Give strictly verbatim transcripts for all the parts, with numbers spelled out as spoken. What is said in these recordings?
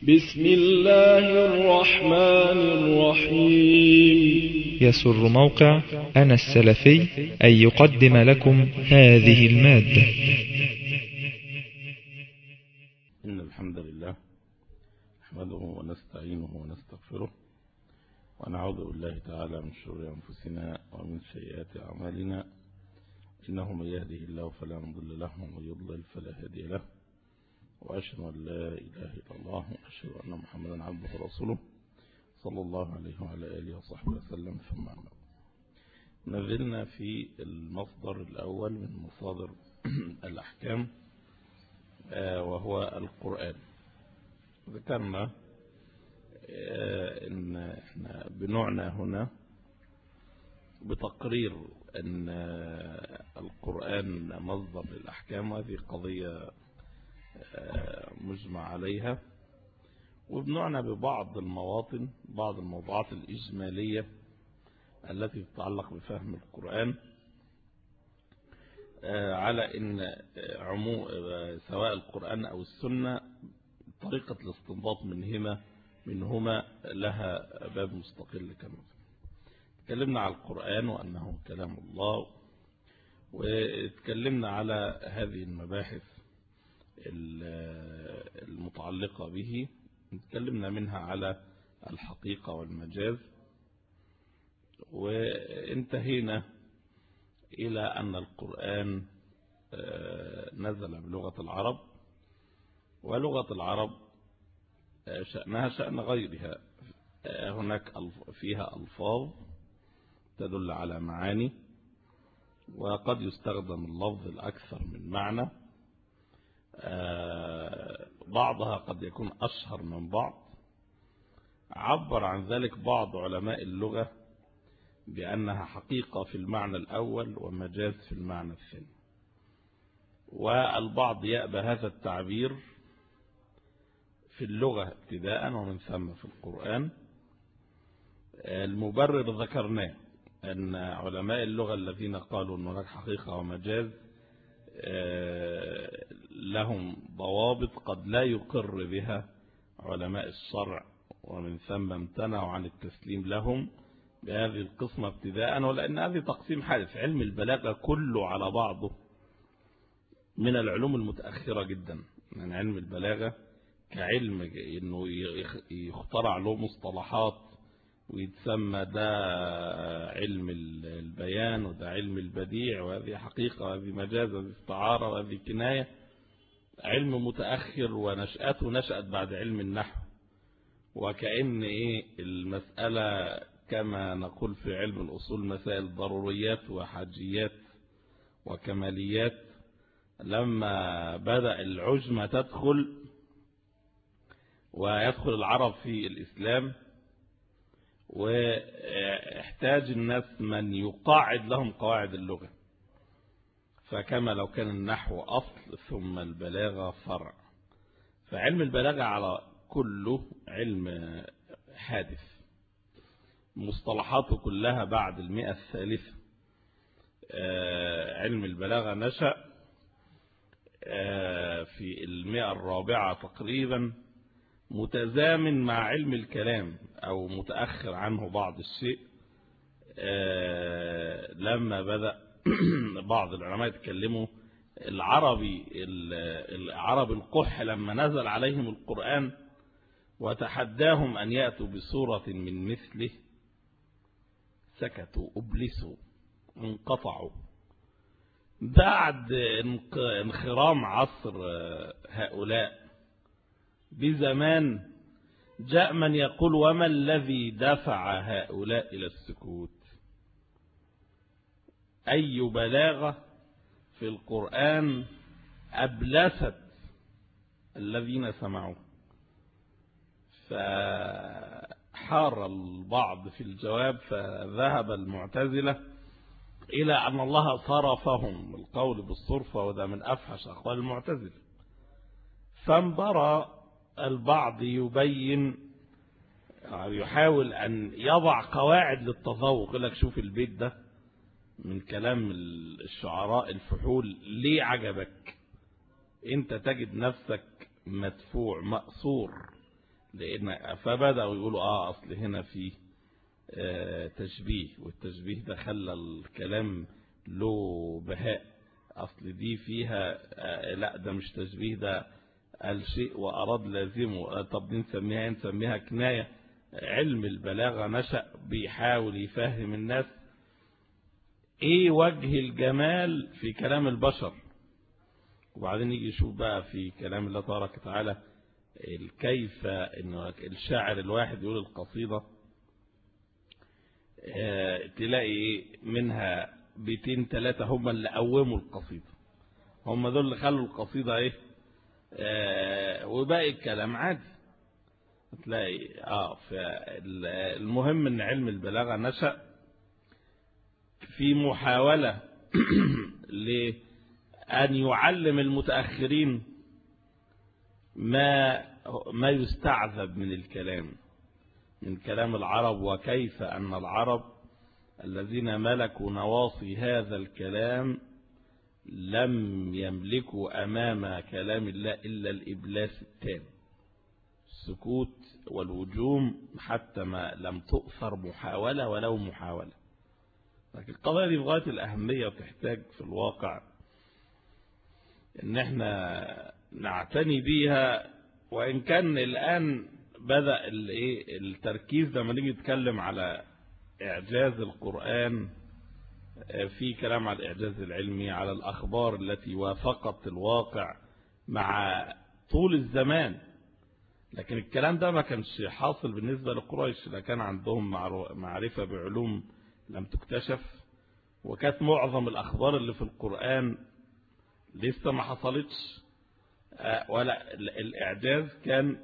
بسم الله الرحمن الرحيم. يسر موقع أنا السلفي أن يقدم لكم هذه المادة. إن الحمد لله نحمده ونستعينه ونستغفره ونعوذ بالله تعالى من شرور أنفسنا ومن سيئات أعمالنا، إنه من يهده الله فلا مضل له ومن يضلل فلا هادي له، وأشهد أن لا إله إلا الله وأشهد أن محمدا عبده ورسوله صلى الله عليه وعلى آله وصحبه وسلم. ثم أما بعد، نزلنا في المصدر الأول من مصادر الأحكام وهو القرآن. ذكرنا إن إحنا بنعنى هنا بتقرير أن القرآن مصدر للأحكام، وهذه قضية مجمع عليها، وبنعنى ببعض المواطن بعض الموضوعات الإجمالية التي تتعلق بفهم القرآن، على أن عموم سواء القرآن أو السنة طريقة الاستنباط منهما منهما لها باب مستقل. كما تكلمنا على القرآن وأنه كلام الله، وتكلمنا على هذه المباحث المتعلقة به، تكلمنا منها على الحقيقة والمجاز، وانتهينا إلى أن القرآن نزل بلغة العرب، ولغة العرب شأنها شأن غيرها، هناك فيها ألفاظ تدل على معاني، وقد يستخدم اللفظ الأكثر من معنى، بعضها قد يكون أشهر من بعض. عبر عن ذلك بعض علماء اللغة بأنها حقيقة في المعنى الأول ومجاز في المعنى الثاني، والبعض يأبى هذا التعبير في اللغة ابتداء ومن ثم في القرآن. المبرر ذكرناه، أن علماء اللغة الذين قالوا أن هناك حقيقة ومجاز لهم ضوابط قد لا يقر بها علماء الشرع، ومن ثم امتنعوا عن التسليم لهم بهذه القسمة ابتداء، ولأن هذه تقسيم حادث. علم البلاغة كله على بعضه من العلوم المتأخرة جدا، من علم البلاغة كعلم انه يخترع له مصطلحات ويتسمى ده علم البيان وده علم البديع، وهذه حقيقة وهذه مجاز وهذه استعارة وهذه كناية. علم متأخر ونشأته نشأت بعد علم النحو، وكأن ايه المسألة كما نقول في علم الأصول مسائل ضروريات وحاجيات وكماليات. لما بدأ العجمة تدخل ويدخل العرب في الإسلام، واحتاج الناس من يقاعد لهم قواعد اللغة، فكما لو كان النحو أصل ثم البلاغة فرع، فعلم البلاغة على كله علم حادث، مصطلحاته كلها بعد المئة الثالثة. علم البلاغة نشأ في المئة الرابعة تقريبا، متزامن مع علم الكلام أو متأخر عنه بعض الشيء، لما بدأ بعض العلماء يتكلموا العربي العرب القح لما نزل عليهم القرآن وتحداهم أن يأتوا بصورة من مثله، سكتوا أبلسوا انقطعوا. بعد انخرام عصر هؤلاء بزمان جاء من يقول وما الذي دفع هؤلاء إلى السكوت؟ أي بلاغة في القرآن أبلست الذين سمعوا؟ فحار البعض في الجواب، فذهب المعتزلة إلى أن الله صرفهم القول بالصرفة، وده من أفحش أقوال المعتزلة. فانبرى البعض يبين يحاول أن يضع قواعد للتذوق، يقول لك شوف البيت ده من كلام الشعراء الفحول ليه عجبك؟ انت تجد نفسك مدفوع مأسور لأن فبدأوا يقولوا آه أصل هنا في آه تشبيه، والتشبيه ده خلى الكلام له بهاء، أصل دي فيها آه لا ده مش تشبيه، ده الشيء وأراد لازمه، طب دي نسميها نسميها كناية. علم البلاغة نشأ بيحاول يفهم الناس ايه وجه الجمال في كلام البشر، وبعدين يجي يشوف بقى في كلام الله تبارك وتعالى كيف ان الشاعر الواحد يقول القصيدة اه تلاقي منها بيتين ثلاثة هم اللي قوموا القصيدة، هم دول اللي خلوا القصيدة ايه اه وباقي الكلام عادي تلاقي اه المهم ان علم البلاغة نشأ في محاولة لأن يعلم المتأخرين ما ما يستعذب من الكلام من كلام العرب، وكيف أن العرب الذين ملكوا نواصي هذا الكلام لم يملكوا أمام كلام الله إلا الإبلاس التام، السكوت والوجوم، حتى ما لم تؤثر محاولة ولو محاولة. لكن القضايا دي بغاية الأهمية وتحتاج في الواقع إن احنا نعتني بيها، وإن كان الآن بدأ التركيز لما نيجي نتكلم على إعجاز القرآن في كلام على الإعجاز العلمي، على الأخبار التي وافقت الواقع مع طول الزمان. لكن الكلام ده ما كانش حاصل بالنسبة لقريش، لا كان عندهم معرفة بعلوم لم تكتشف، وكانت معظم الأخبار اللي في القرآن لسه ما حصلتش، ولا الإعجاز كان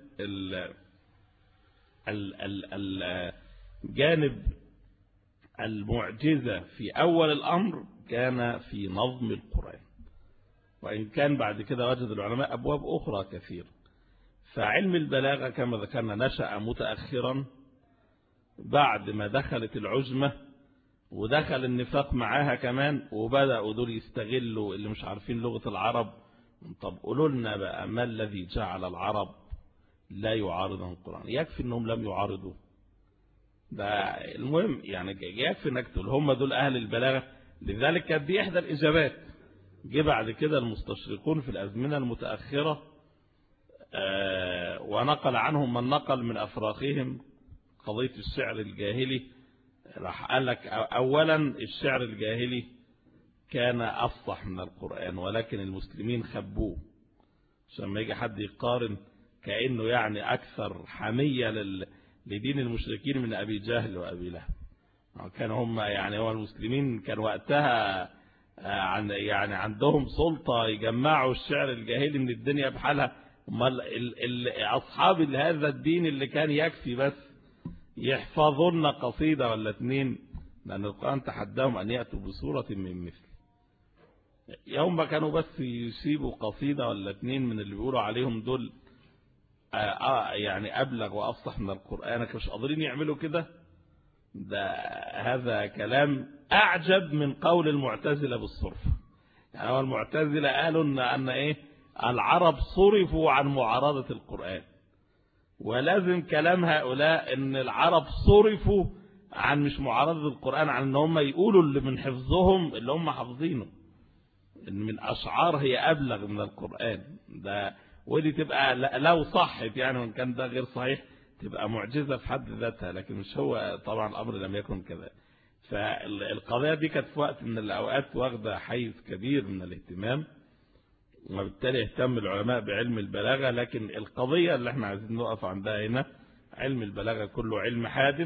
الجانب المعجزة في أول الأمر كان في نظم القرآن، وإن كان بعد كده وجد العلماء أبواب أخرى كثيرة. فعلم البلاغة كما ذكرنا نشأ متأخرا بعد ما دخلت العجمة ودخل النفاق معاها كمان، وبدأوا دول يستغلوا اللي مش عارفين لغة العرب. طب قولوا لنا بقى ما الذي جعل العرب لا يعارضهم القرآن؟ يكفي انهم لم يعارضوا، ده المهم يعني يكفي انك تقول هم دول اهل البلاغة. لذلك كانت دي احدى الاجابات. جه بعد كده المستشرقون في الازمنة المتأخرة آه ونقل عنهم من نقل من افراخهم قضية الشعر الجاهلي، راح قال لك اولا الشعر الجاهلي كان افصح من القرآن، ولكن المسلمين خبوه عشان ما يجي حد يقارن كأنه يعني اكثر حمية لل... لدين المشركين من ابي جهل وابي لهب. كانوا هم يعني هو المسلمين كان وقتها عن يعني عندهم سلطة يجمعوا الشعر الجاهلي من الدنيا بحالها. امال اصحاب هذا الدين اللي كان يكفي بس يحفظون قصيدة ولا اتنين، لأن القرآن تحداهم أن يأتوا بصورة من مثل. يوم ما كانوا بس يسيبوا قصيدة ولا اتنين من اللي بيقولوا عليهم دول آه آه يعني أبلغ وأفصح من القرآن، مش قادرين يعملوا كده. ده هذا كلام أعجب من قول المعتزلة بالصرف. يعني هو المعتزلة قالوا أن, أن إيه العرب صرفوا عن معارضة القرآن، ولازم كلام هؤلاء ان العرب صرفوا عن مش معارضة القرآن، عن ان هم يقولوا اللي من حفظهم اللي هم حافظينه، ان من اشعار هي ابلغ من القرآن. ده ودي تبقى لو صحت يعني، وان كان ده غير صحيح تبقى معجزة في حد ذاتها، لكن مش هو طبعا الامر لم يكن كذا. فالقضية دي كانت في وقت من الاوقات واخدة حيز كبير من الاهتمام، وبالتالي اهتم العلماء بعلم البلاغة. لكن القضية اللي احنا عايزين نقف عندها هنا، علم البلاغة كله علم حادث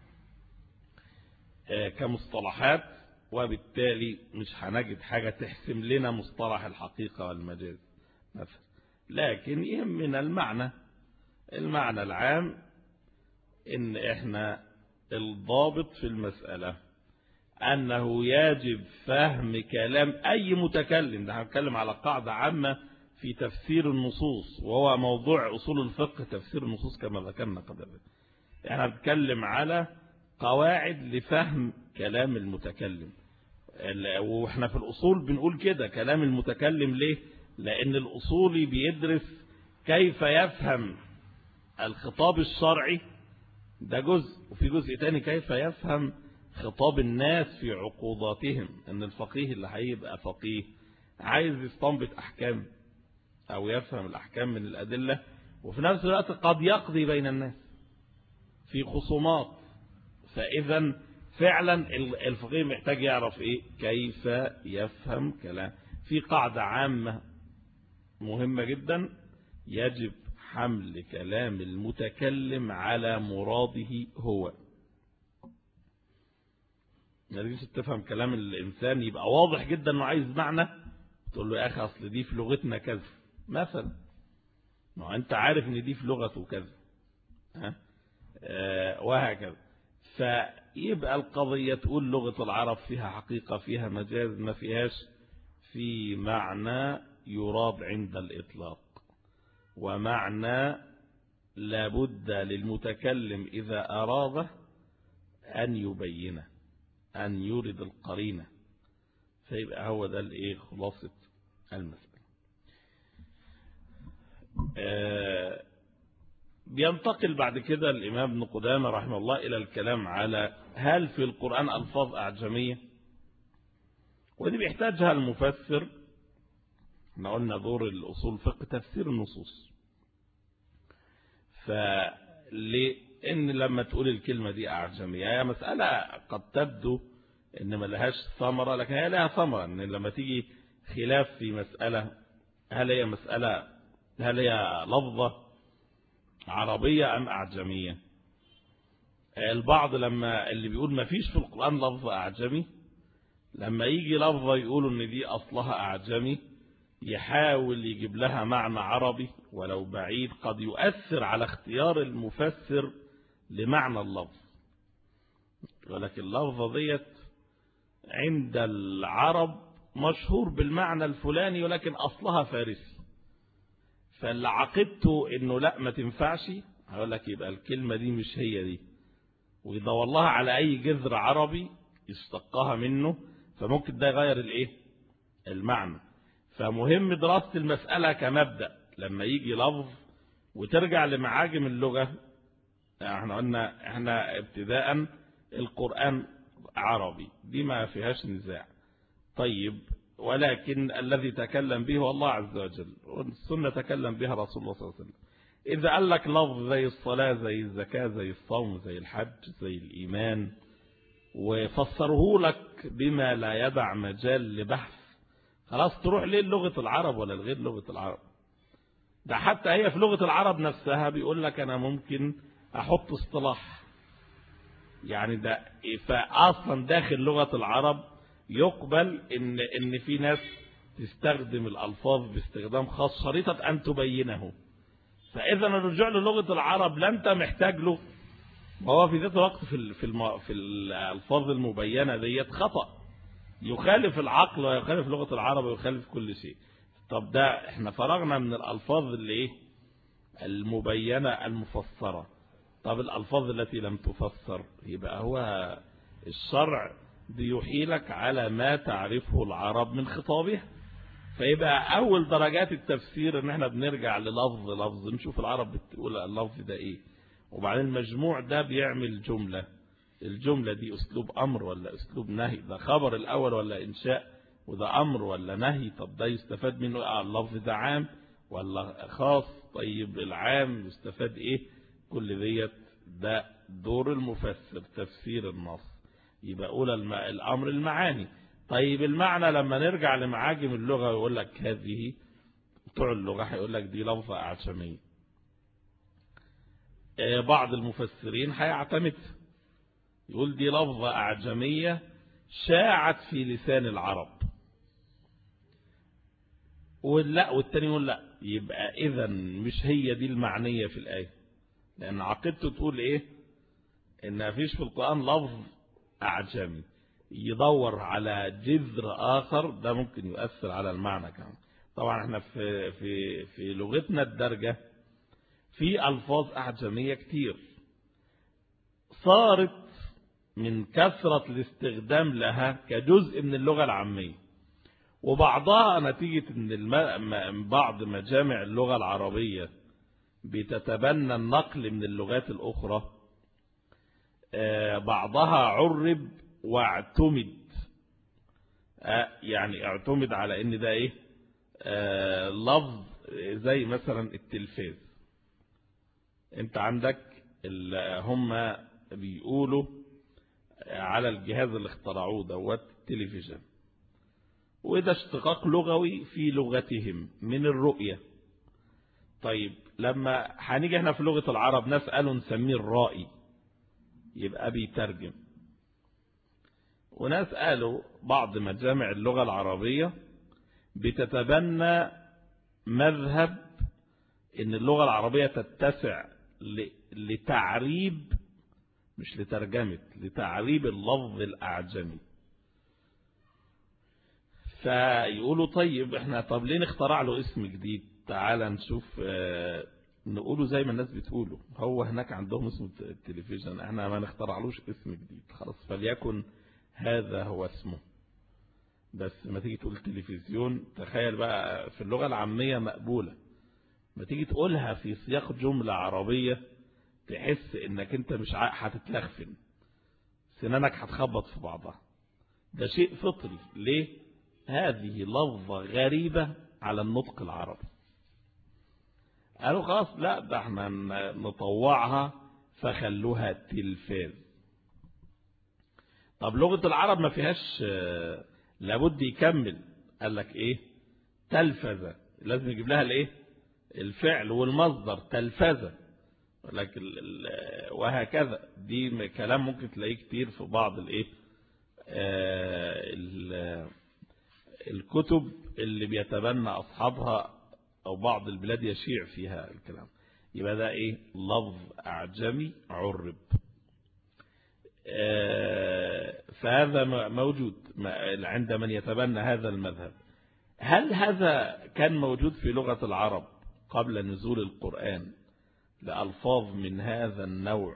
كمصطلحات، وبالتالي مش هنجد حاجة تحسم لنا مصطلح الحقيقة والمجاز مثلا، لكن يهمنا المعنى المعنى العام. ان احنا الضابط في المسألة أنه يجب فهم كلام أي متكلم. ده هنتكلم على قاعدة عامة في تفسير النصوص، وهو موضوع أصول الفقه تفسير النصوص كما ذكرنا قبل ذلك. احنا بنتكلم على قواعد لفهم كلام المتكلم، واحنا في الأصول بنقول كده كلام المتكلم. ليه؟ لأن الأصولي بيدرس كيف يفهم الخطاب الشرعي ده جزء، وفي جزء تاني كيف يفهم خطاب الناس في عقوباتهم. ان الفقيه اللي هيبقى فقيه عايز يستنبط احكام او يفهم الاحكام من الادله، وفي نفس الوقت قد يقضي بين الناس في خصومات. فاذا فعلا الفقيه محتاج يعرف ايه، كيف يفهم كلام. في قاعده عامه مهمه جدا، يجب حمل كلام المتكلم على مراده هو. يعني تفهم كلام الإنسان يبقى واضح جدا انه عايز معنى، تقول له يا أخي أصل دي في لغتنا كذا مثلا، ما أنت عارف ان دي في لغته كذا، ها آه وهكذا. فيبقى القضية تقول لغة العرب فيها حقيقة فيها مجاز ما فيهاش، في معنى يراد عند الإطلاق، ومعنى لابد للمتكلم إذا أراده أن يبينه، أن يورد القرينة. فيبقى هو ده الإيه خلاصة المسألة. آه بينتقل بعد كده الإمام ابن قدامة رحمه الله إلى الكلام على هل في القرآن ألفاظ أعجمية، ودي بيحتاجها المفسر. احنا قلنا دور الأصول فقه تفسير النصوص، فلأن لما تقول الكلمة دي أعجمية هي مسألة قد تبدو إن ما لهاش ثمرة، لكن هي لها ثمرة. إن لما تيجي خلاف في مسألة، هل هي مسألة هل هي لفظة عربية أم أعجمية؟ البعض لما اللي بيقول ما فيش في القرآن لفظة أعجمي، لما يجي لفظة يقولوا إن دي أصلها أعجمي، يحاول يجيب لها معنى عربي ولو بعيد قد يؤثر على اختيار المفسر لمعنى اللفظ. ولكن اللفظة ديت عند العرب مشهور بالمعنى الفلاني ولكن أصلها فارسي، فاللي عقدته إنه لا ما تنفعش هقول لك يبقى الكلمة دي مش هي دي، ويدور لها على أي جذر عربي يشتقها منه، فممكن ده يغير الإيه المعنى. فمهم دراسة المسألة كمبدأ. لما يجي لفظ وترجع لمعاجم اللغة، احنا قلنا احنا ابتداء القرآن عربي دي ما فيهاش نزاع. طيب ولكن الذي تكلم به هو الله عز وجل، والسنة تكلم بها رسول الله صلى الله عليه وسلم. إذا قال لك لفظ زي الصلاة زي الزكاة زي الصوم زي الحج زي الإيمان وفسره لك بما لا يدع مجال لبحث، خلاص تروح ليه لغة العرب ولا الغير لغة العرب؟ ده حتى هي في لغة العرب نفسها بيقول لك أنا ممكن أحط اصطلاح، يعني ده فأصلا داخل لغة العرب يقبل إن إن في ناس تستخدم الألفاظ باستخدام خاص شريطة أن تبينه. فإذا الرجوع للغة العرب لا أنت محتاج له، وهو في ذات الوقت في في في الألفاظ المبينة ديت خطأ يخالف العقل ويخالف لغة العرب ويخالف كل شيء. طب ده احنا فرغنا من الألفاظ اللي ايه المبينة المفسرة. طب الألفاظ التي لم تفسر يبقى هو الشرع بيحيلك على ما تعرفه العرب من خطابها. فيبقى أول درجات التفسير ان احنا بنرجع للفظ لفظ نشوف العرب بتقول اللفظ ده ايه، وبعدين المجموع ده بيعمل جملة. الجملة دي أسلوب أمر ولا أسلوب نهي؟ ده خبر الأول ولا إنشاء؟ وده أمر ولا نهي؟ طب ده يستفاد منه اللفظ ده عام ولا خاص؟ طيب العام يستفاد إيه؟ كل ديت ده دور المفسر تفسير النص. يبقى أولى الأمر المعاني. طيب المعنى لما نرجع لمعاجم اللغة ويقول لك هذه، بتوع اللغة هيقول لك دي لفظة أعجمية. بعض المفسرين هيعتمد يقول دي لفظة أعجمية شاعت في لسان العرب، ولا والتاني يقول لا، يبقى إذا مش هي دي المعنية في الآية، لأن عقيدته تقول إيه؟ إن فيش في القرآن لفظ أعجمي. يدور على جذر آخر ده ممكن يؤثر على المعنى كمان. طبعا احنا في في في لغتنا الدارجة في ألفاظ أعجمية كتير صارت من كثرة الاستخدام لها كجزء من اللغة العامية، وبعضها نتيجة ان بعض مجامع اللغة العربية بتتبنى النقل من اللغات الأخرى، بعضها عرب واعتمد، يعني اعتمد على ان ده ايه لفظ، زي مثلا التلفاز. انت عندك هم بيقولوا على الجهاز اللي اخترعوه دوت التلفزيون، وده اشتقاق لغوي في لغتهم من الرؤية. طيب لما هنيجي احنا في لغة العرب نسأله نسميه الرائي، يبقى بيترجم. وناس قالوا بعض مجامع اللغة العربية بتتبنى مذهب ان اللغة العربية تتسع لتعريب، مش لترجمة، لتعريب اللفظ الأعجمي. فيقولوا طيب احنا طب ليه نخترع له اسم جديد؟ تعال نشوف اه نقوله زي ما الناس بتقوله، هو هناك عندهم اسم التلفزيون، احنا ما نخترعلوش اسم جديد خلاص، فليكن هذا هو اسمه. بس ما تيجي تقول تلفزيون، تخيل بقى في اللغة العامية مقبولة، ما تيجي تقولها في سياق جملة عربية تحس انك انت مش هتتلخفن، سنانك هتخبط في بعضها. ده شيء فطري. ليه؟ هذه لفظة غريبة على النطق العربي. قالوا خلاص لا ده احنا نطوعها فخلوها تلفاز. طب لغة العرب ما فيهاش لابد يكمل، قال لك ايه؟ تلفزة، لازم يجيب لها الايه؟ الفعل والمصدر تلفزة، لكن وهكذا. دي كلام ممكن تلاقيه كتير في بعض الايه الكتب اللي بيتبنى اصحابها او بعض البلاد يشيع فيها الكلام. يبقى ده ايه؟ لفظ اعجمي عرب. فهذا موجود عند من يتبنى هذا المذهب. هل هذا كان موجود في لغة العرب قبل نزول القرآن لألفاظ من هذا النوع؟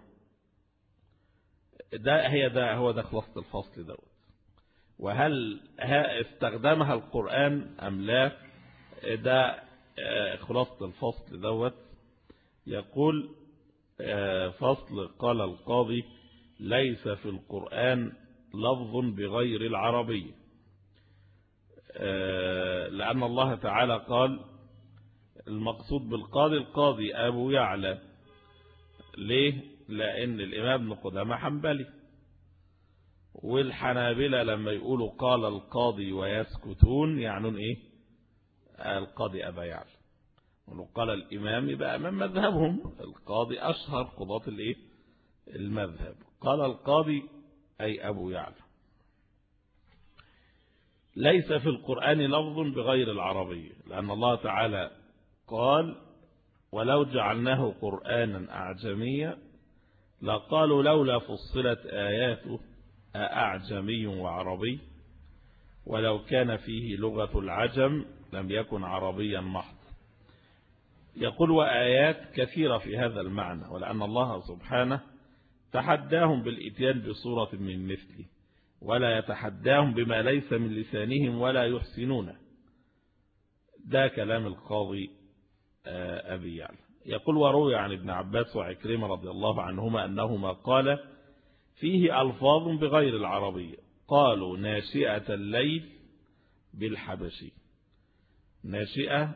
ده هي ده هو ده خلاصة الفصل دوت. وهل استخدمها القرآن أم لا؟ ده خلاصة الفصل دوت. يقول فصل: قال القاضي: ليس في القرآن لفظ بغير العربية، لأن الله تعالى قال المقصود بالقاضي القاضي أبو يعلى. ليه؟ لأن الإمام ابن قدامة حنبلي، والحنابلة لما يقولوا قال القاضي ويسكتون يعنون إيه؟ القاضي أبا يعلى. ولو قال الإمام يبقى أمام مذهبهم، القاضي أشهر قضاة الإيه؟ المذهب. قال القاضي أي أبو يعلى. ليس في القرآن لفظ بغير العربية، لأن الله تعالى قال ولو جعلناه قرآنا أعجميا لقالوا لولا فصلت آياته أأعجمي وعربي ولو كان فيه لغة العجم لم يكن عربيا محض. يقول وآيات كثيرة في هذا المعنى، ولأن الله سبحانه تحداهم بالإتيان بصورة من مثله، ولا يتحداهم بما ليس من لسانهم ولا يحسنونه. ده كلام القاضي أبي يعلى. يقول وروي عن ابن عباس وعكرمة رضي الله عنهما أنهما قال فيه ألفاظ بغير العربية، قالوا ناشئة الليل بالحبشي. ناشئة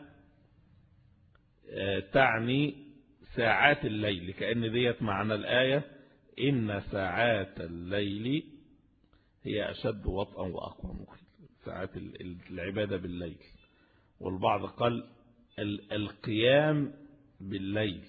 تعني ساعات الليل، كأن ديت معنى الآية إن ساعات الليل هي أشد وطئا وأقوى مقيل، ساعات العبادة بالليل. والبعض قال القيام بالليل.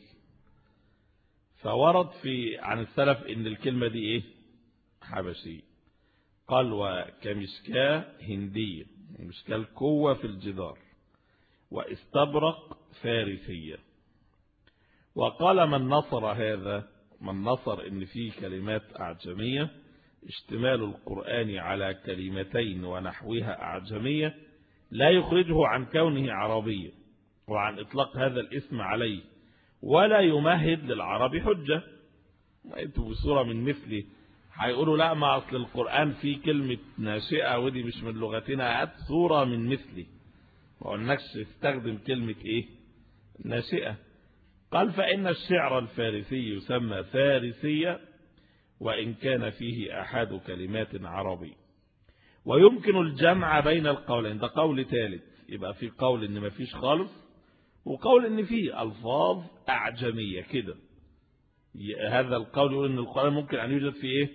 فورد في عن السلف إن الكلمة دي إيه؟ حبشي. قال وكمشكاة هندية، مشكاة القوة في الجدار، واستبرق فارسية. وقال من نصر هذا، من نصر إن فيه كلمات أعجمية اشتمال القرآن على كلمتين ونحوها أعجمية لا يخرجه عن كونه عربية وعن إطلاق هذا الاسم عليه، ولا يمهد للعرب حجة. انتوا بصورة من مثلي هيقولوا لا ما أصل القرآن فيه كلمة ناشئة ودي مش من لغتنا، هات صورة من مثلي، ما قلناش استخدم كلمة إيه؟ ناشئة. قال فإن الشعر الفارسي يسمى فارسية وإن كان فيه أحد كلمات عربي، ويمكن الجمع بين القولين. ده قول ثالث، يبقى في قول إن ما فيش خالص، وقول إن فيه ألفاظ أعجمية كده. هذا القول يقول إن القرآن ممكن أن يوجد فيه إيه؟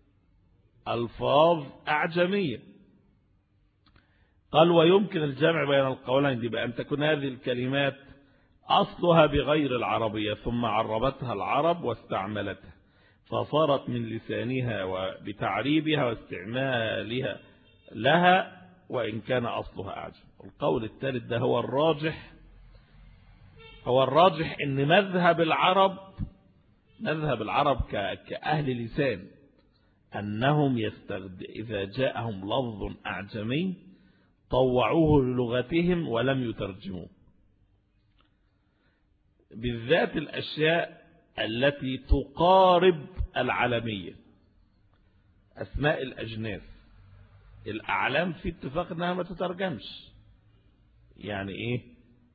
ألفاظ أعجمية. قال ويمكن الجمع بين القولين دي بأن تكون هذه الكلمات أصلها بغير العربية ثم عربتها العرب واستعملتها فصارت من لسانها وبتعريبها واستعمالها لها وإن كان أصلها أعجم. القول الثالث ده هو الراجح، هو الراجح إن مذهب العرب مذهب العرب كأهل لسان أنهم يستخد... إذا جاءهم لفظ أعجمي طوعوه للغتهم ولم يترجموه، بالذات الأشياء التي تقارب العالمية، أسماء الأجناس. الأعلام في اتفاق أنها ما تترجمش، يعني إيه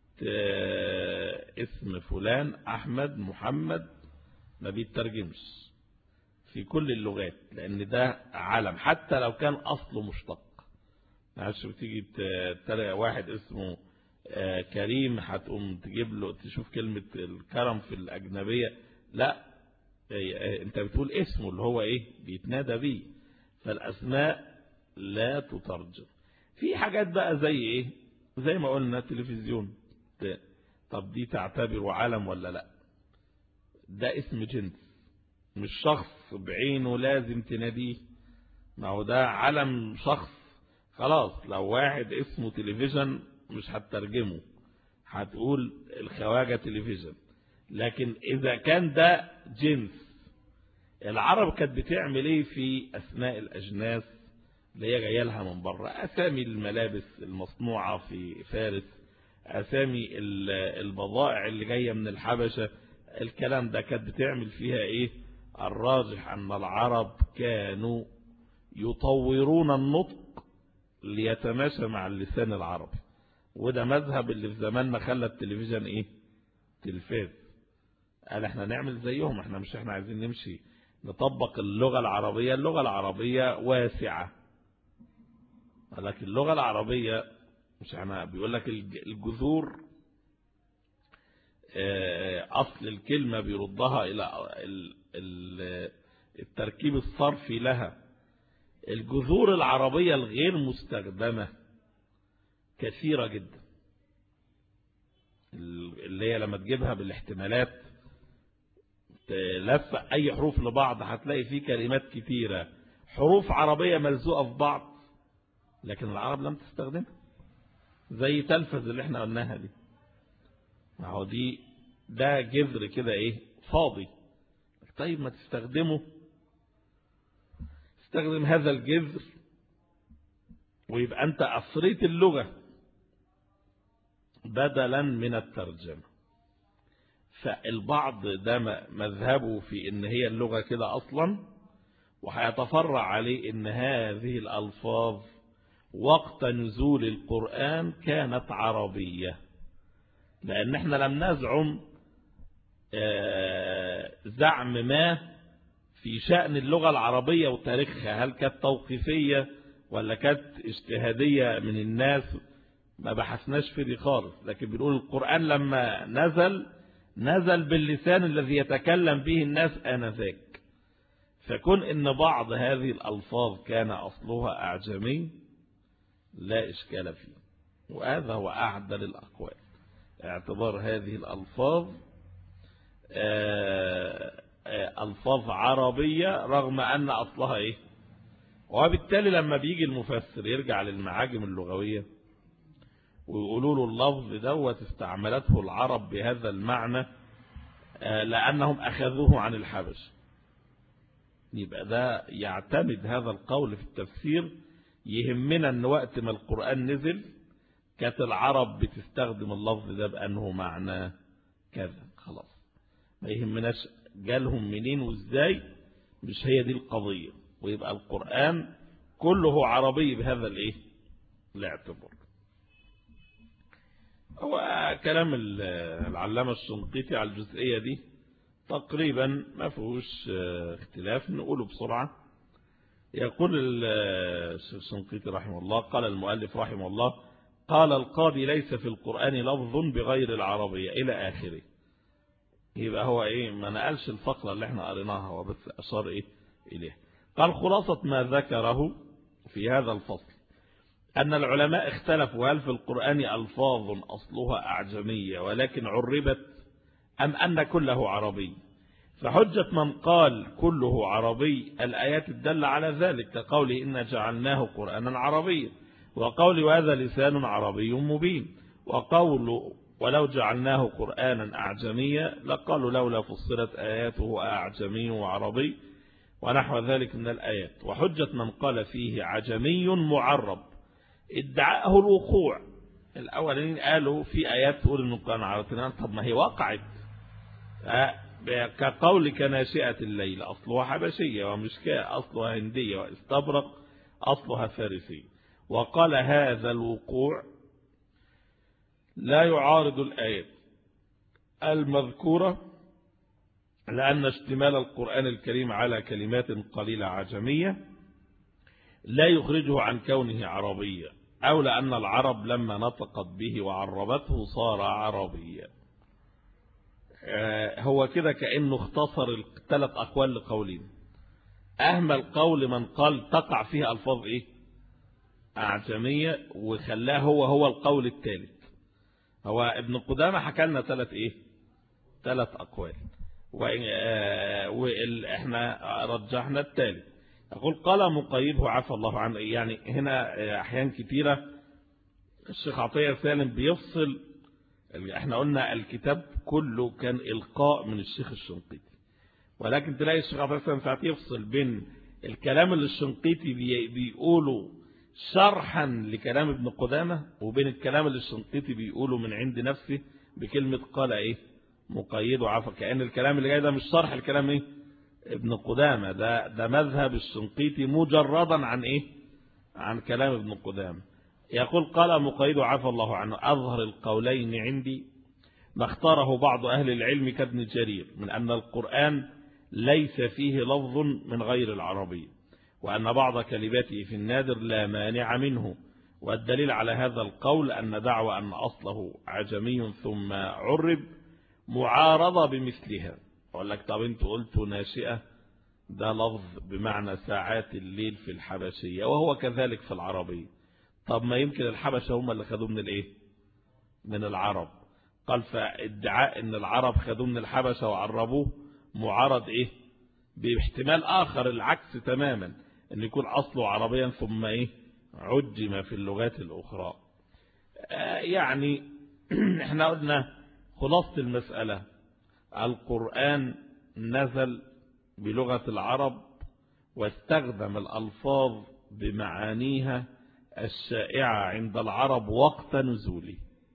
اسم فلان أحمد محمد ما بيترجمش في كل اللغات، لأن ده علم حتى لو كان أصله مشتق. معلش بتيجي تلاقي واحد اسمه كريم هتقوم تجيب له تشوف كلمة الكرم في الأجنبية، لا انت بتقول اسمه اللي هو ايه بيتنادى بيه، فالأسماء لا تترجم. في حاجات بقى زي ايه، زي ما قلنا تلفزيون، طب دي تعتبر علم ولا لا؟ ده اسم جنس مش شخص بعينه لازم تناديه، ما هو ده علم شخص خلاص. لو واحد اسمه تلفزيون مش هتترجمه، هتقول الخواجة تلفزيون. لكن إذا كان ده جنس، العرب كانت بتعمل ايه في أسماء الأجناس اللي هي جايه لها من بره؟ أسامي الملابس المصنوعة في فارس، أسامي البضائع اللي جاية من الحبشة، الكلام ده كانت بتعمل فيها ايه؟ الراجح أن العرب كانوا يطورون النطق ليتماشى مع اللسان العربي، وده مذهب اللي في زماننا خلى التلفزيون ايه؟ تلفاز. قال احنا نعمل زيهم، احنا مش احنا عايزين نمشي نطبق اللغة العربية. اللغة العربية واسعة، لكن اللغة العربية مش احنا بيقول لك الجذور اصل الكلمة بيردها الى التركيب الصرفي لها. الجذور العربية الغير مستخدمة كثيرة جدا، اللي هي لما تجيبها بالاحتمالات تلفق أي حروف لبعض هتلاقي فيه كلمات كثيرة، حروف عربية ملزوقة في بعض، لكن العرب لم تستخدمها. زي تلفز اللي احنا قلناها دي، ما هو دي ده جذر كده ايه فاضي. طيب ما تستخدمه، استخدم هذا الجذر ويبقى أنت أثريت اللغة بدلا من الترجمة. فالبعض ده مذهبه في ان هي اللغة كده اصلا، وهيتفرع عليه ان هذه الالفاظ وقت نزول القرآن كانت عربية، لان احنا لم نزعم زعم ما في شأن اللغة العربية وتاريخها، هل كانت توقيفية ولا كانت اجتهادية من الناس، ما بحثناش في دي خالص. لكن بنقول القرآن لما نزل نزل باللسان الذي يتكلم به الناس آنذاك، فكون ان بعض هذه الألفاظ كان أصلها أعجمي لا إشكال فيه، وهذا هو أعدل الأقوال، اعتبار هذه الألفاظ ألفاظ عربية رغم أن أصلها إيه. وبالتالي لما بيجي المفسر يرجع للمعاجم اللغوية ويقولوا له اللفظ دوت استعملته العرب بهذا المعنى لأنهم أخذوه عن الحبش، يبقى ده يعتمد هذا القول في التفسير. يهمنا أن وقت ما القرآن نزل كانت العرب بتستخدم اللفظ ده بأنه معنى كذا، خلاص ما يهمناش جالهم منين وازاي، مش هي دي القضية، ويبقى القرآن كله عربي بهذا الايه الاعتبار. هو كلام العلامة الشنقيطي على الجزئية دي تقريبا ما فيهوش اختلاف، نقوله بسرعة. يقول الشنقيطي رحمه الله: قال المؤلف رحمه الله: قال القاضي ليس في القرآن لفظ بغير العربية إلى آخره. يبقى هو إيه، ما نقلش الفقرة اللي احنا قريناها، هو بس أشار إيه إليه. قال: خلاصة ما ذكره في هذا الفصل أن العلماء اختلفوا هل في القرآن ألفاظ أصلها أعجمية ولكن عربت، أم أن كله عربي. فحجة من قال كله عربي الآيات الدالة على ذلك، كقوله إن جعلناه قرآنا عربيا، وقول وهذا لسان عربي مبين، وقول ولو جعلناه قرآنا أعجميا لقالوا لولا فصلت آياته أعجمي وعربي ونحو ذلك من الآيات. وحجة من قال فيه عجمي معرب ادعاءه الوقوع. الأولين قالوا في آيات تقول إنه كان عربي، طب ما هي وقعت، كقولك ناشئة الليل أصلها حبشية، ومشكاة أصلها هندية، واستبرق أصلها فارسي. وقال هذا الوقوع لا يعارض الآيات المذكورة، لأن اشتمال القرآن الكريم على كلمات قليلة عجمية لا يخرجه عن كونه عربيا، أو لأن العرب لما نطقت به وعربته صار عربيا. هو كده كأنه اختصر الثلاث أقوال لقولين. أهمل قول من قال تقع فيه ألفاظ إيه أعجمية، وخلاه هو هو القول الثالث. هو ابن قدامة حكى لنا ثلاث إيه ثلاث أقوال، وإحنا رجحنا الثالث. أقول قال مقيده عفى الله عنه. يعني هنا أحيان كثيرة الشيخ عطية سالم بيفصل. احنا قلنا الكتاب كله كان إلقاء من الشيخ الشنقيطي، ولكن تلاقي الشيخ عطية سالم ساعات يفصل بين الكلام اللي الشنقيطي بيقوله شرحا لكلام ابن قدامة، وبين الكلام اللي الشنقيطي بيقوله من عند نفسه بكلمة قال ايه مقيده عفى، كأن الكلام اللي جاي ده مش شرح الكلام ايه ابن قدامة، ده ده مذهب الشنقيطي مجردا عن ايه عن كلام ابن قدامة. يقول قال مقيده عفى الله عنه: أظهر القولين عندي ما اختاره بعض أهل العلم كابن جرير من أن القرآن ليس فيه لفظ من غير العربي، وأن بعض كلماته في النادر لا مانع منه. والدليل على هذا القول أن دعوى أن أصله عجمي ثم عرب معارضة بمثلها. أقول لك طب انتوا قلتوا ناشئة ده لفظ بمعنى ساعات الليل في الحبشية، وهو كذلك في العربية. طب ما يمكن الحبشة هم اللي خدوه من الايه من العرب. قال فادعاء ان العرب خدوه من الحبشة وعربوه معارض ايه باحتمال اخر العكس تماما، ان يكون اصله عربيا ثم ايه عجم في اللغات الاخرى. آه يعني احنا قلنا خلاصة المسألة القرآن نزل بلغة العرب واستخدم الألفاظ بمعانيها الشائعة عند العرب وقت نزوله.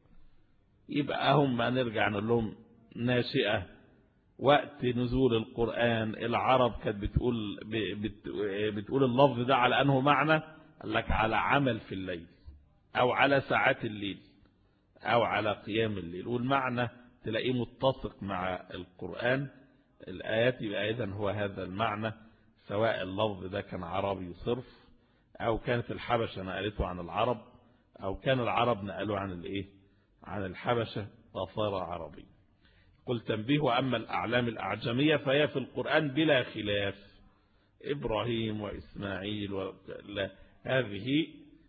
يبقى هم ما نرجع نقول لهم ناشئة وقت نزول القرآن العرب كانت بتقول بتقول اللفظ ده على أنه معنى، قال لك على عمل في الليل أو على ساعات الليل أو على قيام الليل، والمعنى تلاقيه متسق مع القرآن الآيات، يبقى إذن هو هذا المعنى، سواء اللفظ ده كان عربي صرف أو كانت الحبشة نقلته عن العرب أو كان العرب نقلوا عن الإيه عن الحبشة فصار عربي. قل تنبيه: وأما الأعلام الأعجمية فهي في القرآن بلا خلاف، إبراهيم وإسماعيل و... هذه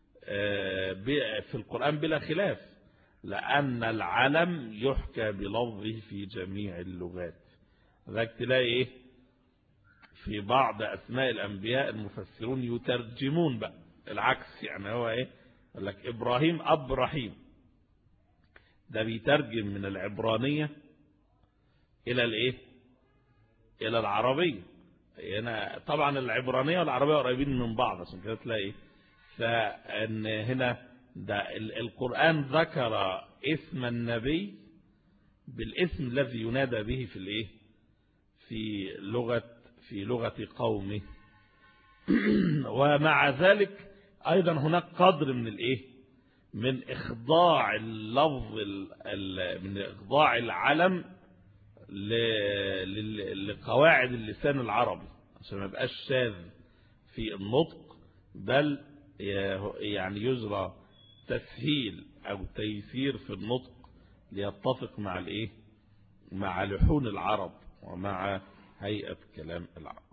في القرآن بلا خلاف، لأن العلم يحكى بلفظه في جميع اللغات. ذاك تلاقي إيه في بعض أسماء الأنبياء المفسرون يترجمون بقى العكس، يعني هو إيه يقول لك إبراهيم أب رحيم، ده بيترجم من العبرانية إلى الإيه إلى العربية. هنا طبعا العبرانية والعربية قريبين من بعض، عشان كده تلاقي فإن هنا ده القرآن ذكر اسم النبي بالاسم الذي ينادى به في الإيه في لغة في لغة قومه. ومع ذلك أيضا هناك قدر من الإيه من إخضاع اللفظ من إخضاع العلم لقواعد اللسان العربي عشان ما يبقاش شاذ في النطق، بل يعني يجرى تسهيل أو تيسير في النطق ليتفق مع الإيه مع لحون العرب ومع هيئة كلام العرب.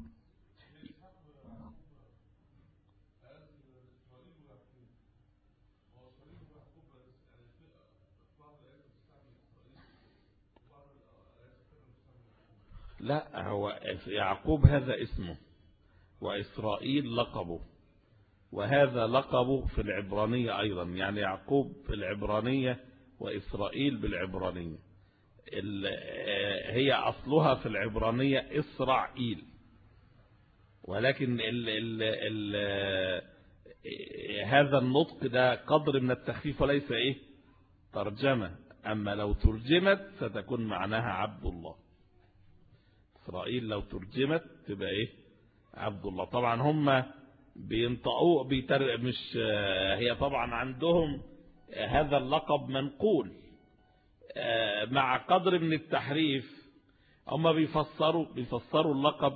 لا، هو يعقوب هذا اسمه وإسرائيل لقبه، وهذا لقبه في العبرانية أيضا، يعني يعقوب في العبرانية وإسرائيل بالعبرانية. هي أصلها في العبرانية إسرائيل، ولكن ال ال ال هذا النطق ده قدر من التخفيف وليس إيه ترجمة. أما لو ترجمت ستكون معناها عبد الله. إسرائيل لو ترجمت تبقى إيه عبد الله. طبعا هم بينطقوا بيتر مش هي طبعا عندهم هذا اللقب منقول مع قدر من التحريف. هم بيفسروا بيفسروا اللقب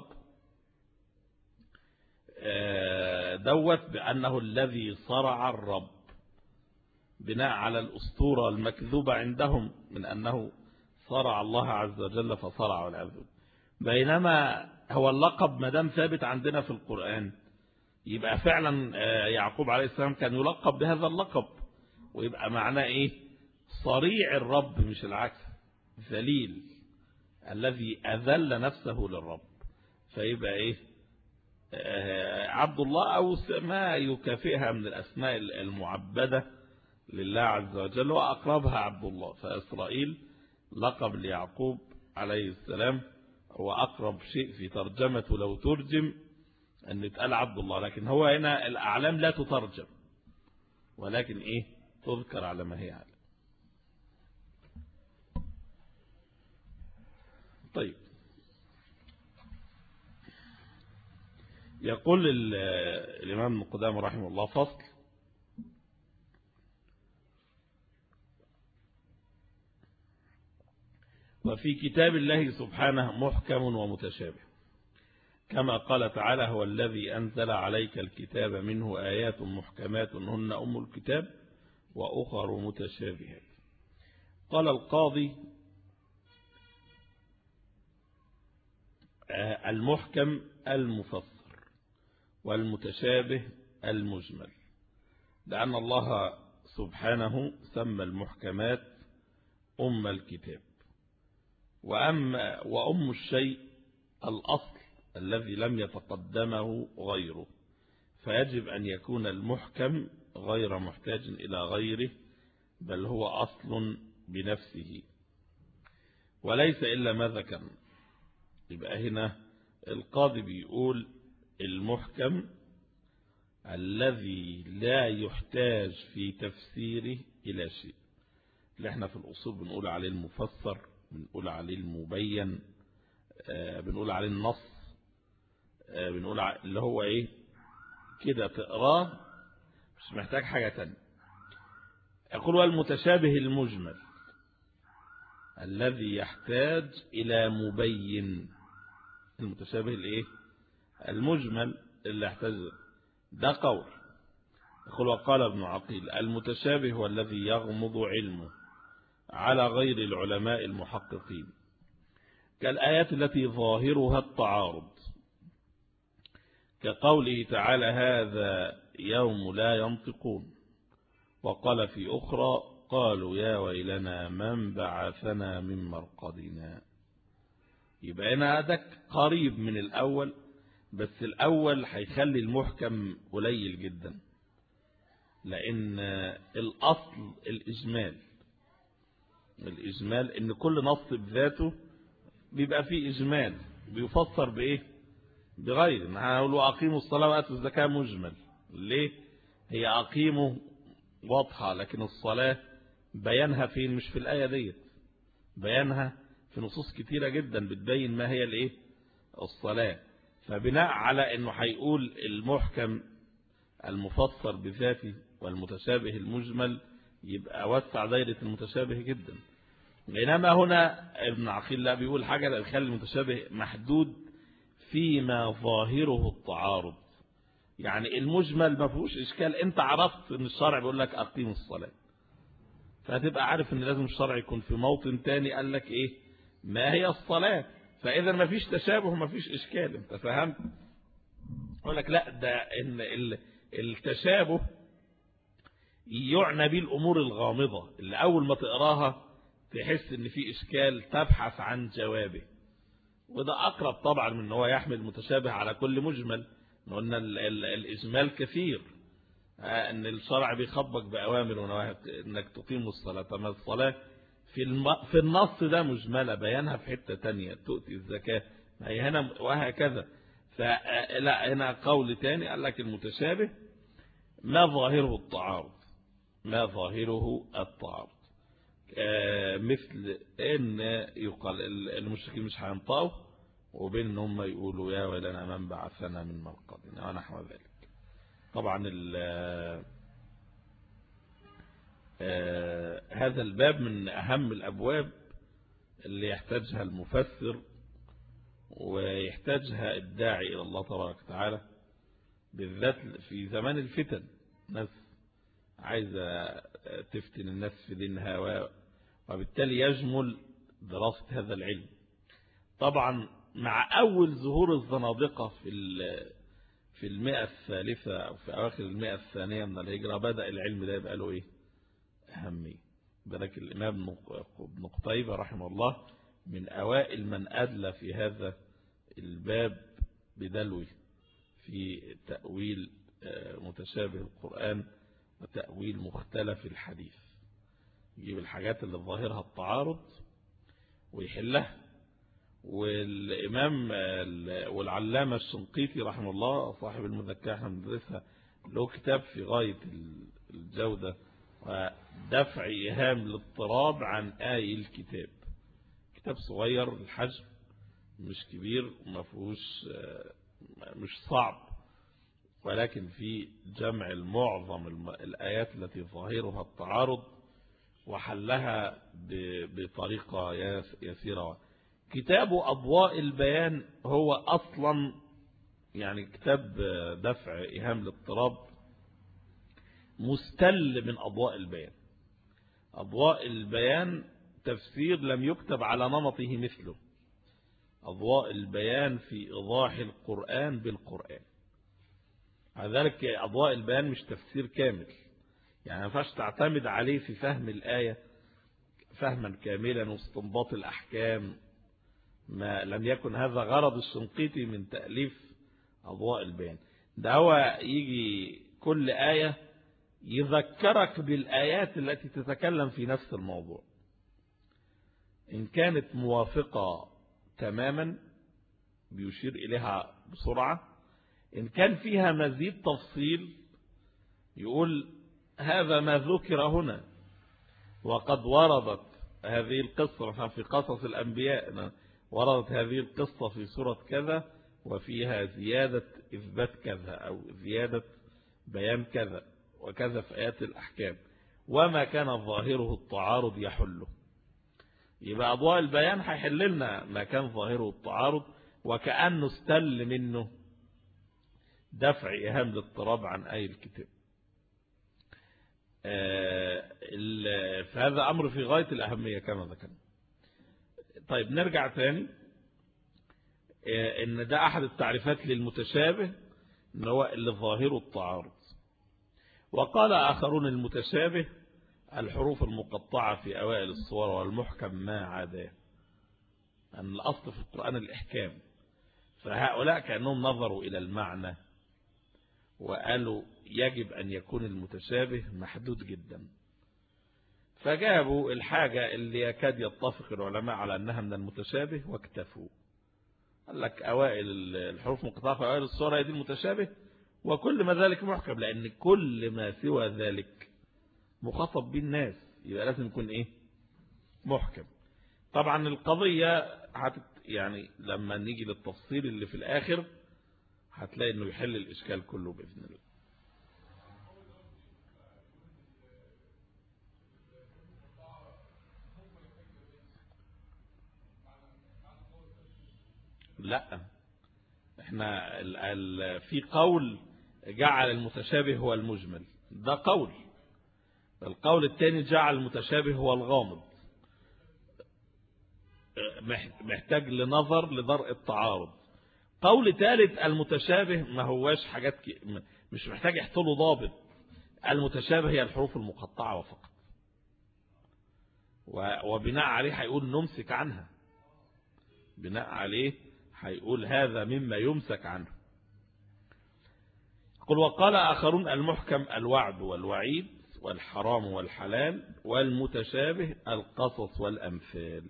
دوت بأنه الذي صرع الرب، بناء على الأسطورة المكذوبة عندهم من أنه صرع الله عز وجل فصرع والعياذ بالله. بينما هو اللقب ما دام ثابت عندنا في القرآن يبقى فعلا يعقوب عليه السلام كان يلقب بهذا اللقب، ويبقى معناه ايه صريع الرب مش العكس، ذليل الذي أذل نفسه للرب، فيبقى ايه عبد الله أو ما يكافئها من الأسماء المعبدة لله عز وجل، وأقربها عبد الله. فإسرائيل لقب ليعقوب عليه السلام هو أقرب شيء في ترجمته لو ترجم أن يتقال عبد الله، لكن هو هنا الأعلام لا تترجم ولكن إيه تذكر على ما هي على. طيب، يقول الإمام ابن قدامة رحمه الله: فصل: وفي كتاب الله سبحانه محكم ومتشابه، كما قال تعالى: هو الذي أنزل عليك الكتاب منه آيات محكمات هن أم الكتاب وأخر متشابهات. قال القاضي: المحكم المفسر والمتشابه المجمل، لأن الله سبحانه سمى المحكمات أم الكتاب، وأما وأم الشيء الأصل الذي لم يتقدمه غيره، فيجب أن يكون المحكم غير محتاج إلى غيره، بل هو أصل بنفسه وليس إلا ما ذكر. يبقى هنا القاضي بيقول المحكم الذي لا يحتاج في تفسيره إلى شيء، اللي احنا في الأصول بنقول عليه المفسر، بنقول عليه المبين، بنقول عليه النص، بنقول اللي هو ايه كده تقراه مش محتاج حاجة تانية. يقول: والمتشابه المجمل الذي يحتاج إلى مبين. المتشابه الايه المجمل اللي يحتاج، ده قول. يقول: وقال ابن عقيل: المتشابه هو الذي يغمض علمه على غير العلماء المحققين، كالآيات التي ظاهرها التعارض، كقوله تعالى: هذا يوم لا ينطقون. وقال في أخرى: قالوا يا ويلنا من بعثنا من مرقدنا. يبقى هنا هذا قريب من الأول، بس الأول هيخلي المحكم قليل جدا، لأن الأصل الإجمال. الإجمال إن كل نص بذاته بيبقى فيه إجمال بيفسر بإيه بغير. هنقول أقيموا الصلاة وآتوا الزكاة مجمل. ليه؟ هي أقيموا واضحة، لكن الصلاة بيانها فين؟ مش في الآية ديت، بيانها في نصوص كتيرة جدا بتبين ما هي الإيه الصلاة. فبناء على إنه هيقول المحكم المفسر بذاته والمتشابه المجمل، يبقى وسع دايرة المتشابه جدا. بينما هنا ابن عقيل لا، بيقول حاجة لا، يخلي المتشابه محدود فيما ظاهره التعارض. يعني المجمل ما فيهوش إشكال، أنت عرفت أن الشرع بيقول لك أقيم الصلاة، فهتبقى عارف أن لازم الشرع يكون في موطن تاني قال لك إيه ما هي الصلاة، فإذا ما فيش تشابه ما فيش إشكال. أنت فهمت؟ يقول لك لا، ده إن التشابه يعنى به الأمور الغامضة اللي أول ما تقراها تحس ان في اشكال تبحث عن جوابه، وده اقرب طبعا من ان هو يحمل متشابه على كل مجمل. قلنا الاجمال كثير، ان الشرع بيخبك باوامر ونواهي انك تقيم الصلاه. طب الصلاه في الم... في النص ده مجمله، بيانها في حته ثانيه، تؤتي الزكاه هي هنا وهكذا. فلا، هنا قول ثاني قال لك المتشابه ما ظاهره التعارض، ما ظاهره التعارض. مثل ان يقال المشركين مش هينطقوا، وبين ان هم يقولوا يا ويلنا من بعثنا من مرقدنا ونحو ذلك. طبعا هذا الباب من اهم الابواب اللي يحتاجها المفسر ويحتاجها الداعي الى الله تبارك وتعالى، بالذات في زمان الفتن. ناس عايزه تفتن الناس في دينها، وبالتالي يجمل دراسة هذا العلم. طبعا مع أول ظهور الزنادقة في في المئة الثالثة أو في أواخر المئة الثانية من الهجرة بدأ العلم ده يبقى له إيه أهمية. بدك الإمام ابن قتيبة رحمه الله من أوائل من أدلى في هذا الباب بدلوه في تأويل متشابه القرآن وتأويل مختلف الحديث. يجيب الحاجات اللي ظاهرها التعارض ويحلها. والإمام والعلامة الشنقيطي رحمه الله صاحب المذكرة احنا بندرسها، له كتاب في غاية الجودة ودفع إيهام الاضطراب عن آي الكتاب. كتاب صغير الحجم، مش كبير وما فيهوش، مش صعب، ولكن في جمع المعظم الآيات التي ظاهرها التعارض وحلها بطريقة يسيرة. كتاب أضواء البيان هو أصلا يعني كتاب دفع إيهام الاضطراب مستل من أضواء البيان. أضواء البيان تفسير لم يكتب على نمطه مثله. أضواء البيان في إيضاح القرآن بالقرآن. لذلك أضواء البيان مش تفسير كامل، يعني ما ينفعش تعتمد عليه في فهم الآية فهما كاملا واستنباط الأحكام. ما لم يكن هذا غرض الشنقيطي من تأليف أضواء البيان. ده هو يجي كل آية يذكرك بالآيات التي تتكلم في نفس الموضوع، إن كانت موافقة تماما بيشير إليها بسرعة، إن كان فيها مزيد تفصيل يقول هذا ما ذكر هنا وقد وردت هذه القصة في قصص الأنبياء، وردت هذه القصة في سورة كذا وفيها زيادة إثبات كذا أو زيادة بيان كذا وكذا في آيات الأحكام، وما كان ظاهره التعارض يحله. يبقى أضواء البيان هيحل لنا ما كان ظاهره التعارض، وكأنه استل منه دفع إيهام الاضطراب عن آي الكتاب. فهذا أمر في غاية الأهمية كما ذكرنا. طيب نرجع تاني، إن ده أحد التعريفات للمتشابه إن هو اللي ظاهره التعارض. وقال آخرون المتشابه الحروف المقطعة في أوائل الصور والمحكم ما عداه، أن الأصل في القرآن الإحكام. فهؤلاء كأنهم نظروا إلى المعنى وقالوا يجب أن يكون المتشابه محدود جدا، فجابوا الحاجة اللي يكاد يتفق العلماء على أنها من المتشابه واكتفوا. قال لك أوائل الحروف مقطعة في أوائل الصورة دي المتشابه، وكل ما ذلك محكم، لأن كل ما سوى ذلك مخاطب به الناس، يبقى لازم يكون إيه محكم. طبعا القضية هت يعني لما نيجي للتفصيل اللي في الآخر هتلاقي إنه يحل الإشكال كله بإذن الله. لا، احنا ال ال في قول جعل المتشابه هو المجمل، ده قول. القول الثاني جعل المتشابه هو الغامض، محتاج لنظر لدرء التعارض. قول ثالث المتشابه ما هواش حاجات مش محتاج يحصله ضابط، المتشابه هي الحروف المقطعة وفقط، وبناء عليه هيقول نمسك عنها، بناء عليه هيقول هذا مما يمسك عنه. قل وقال آخرون المحكم الوعد والوعيد والحرام والحلال، والمتشابه القصص والأمثال.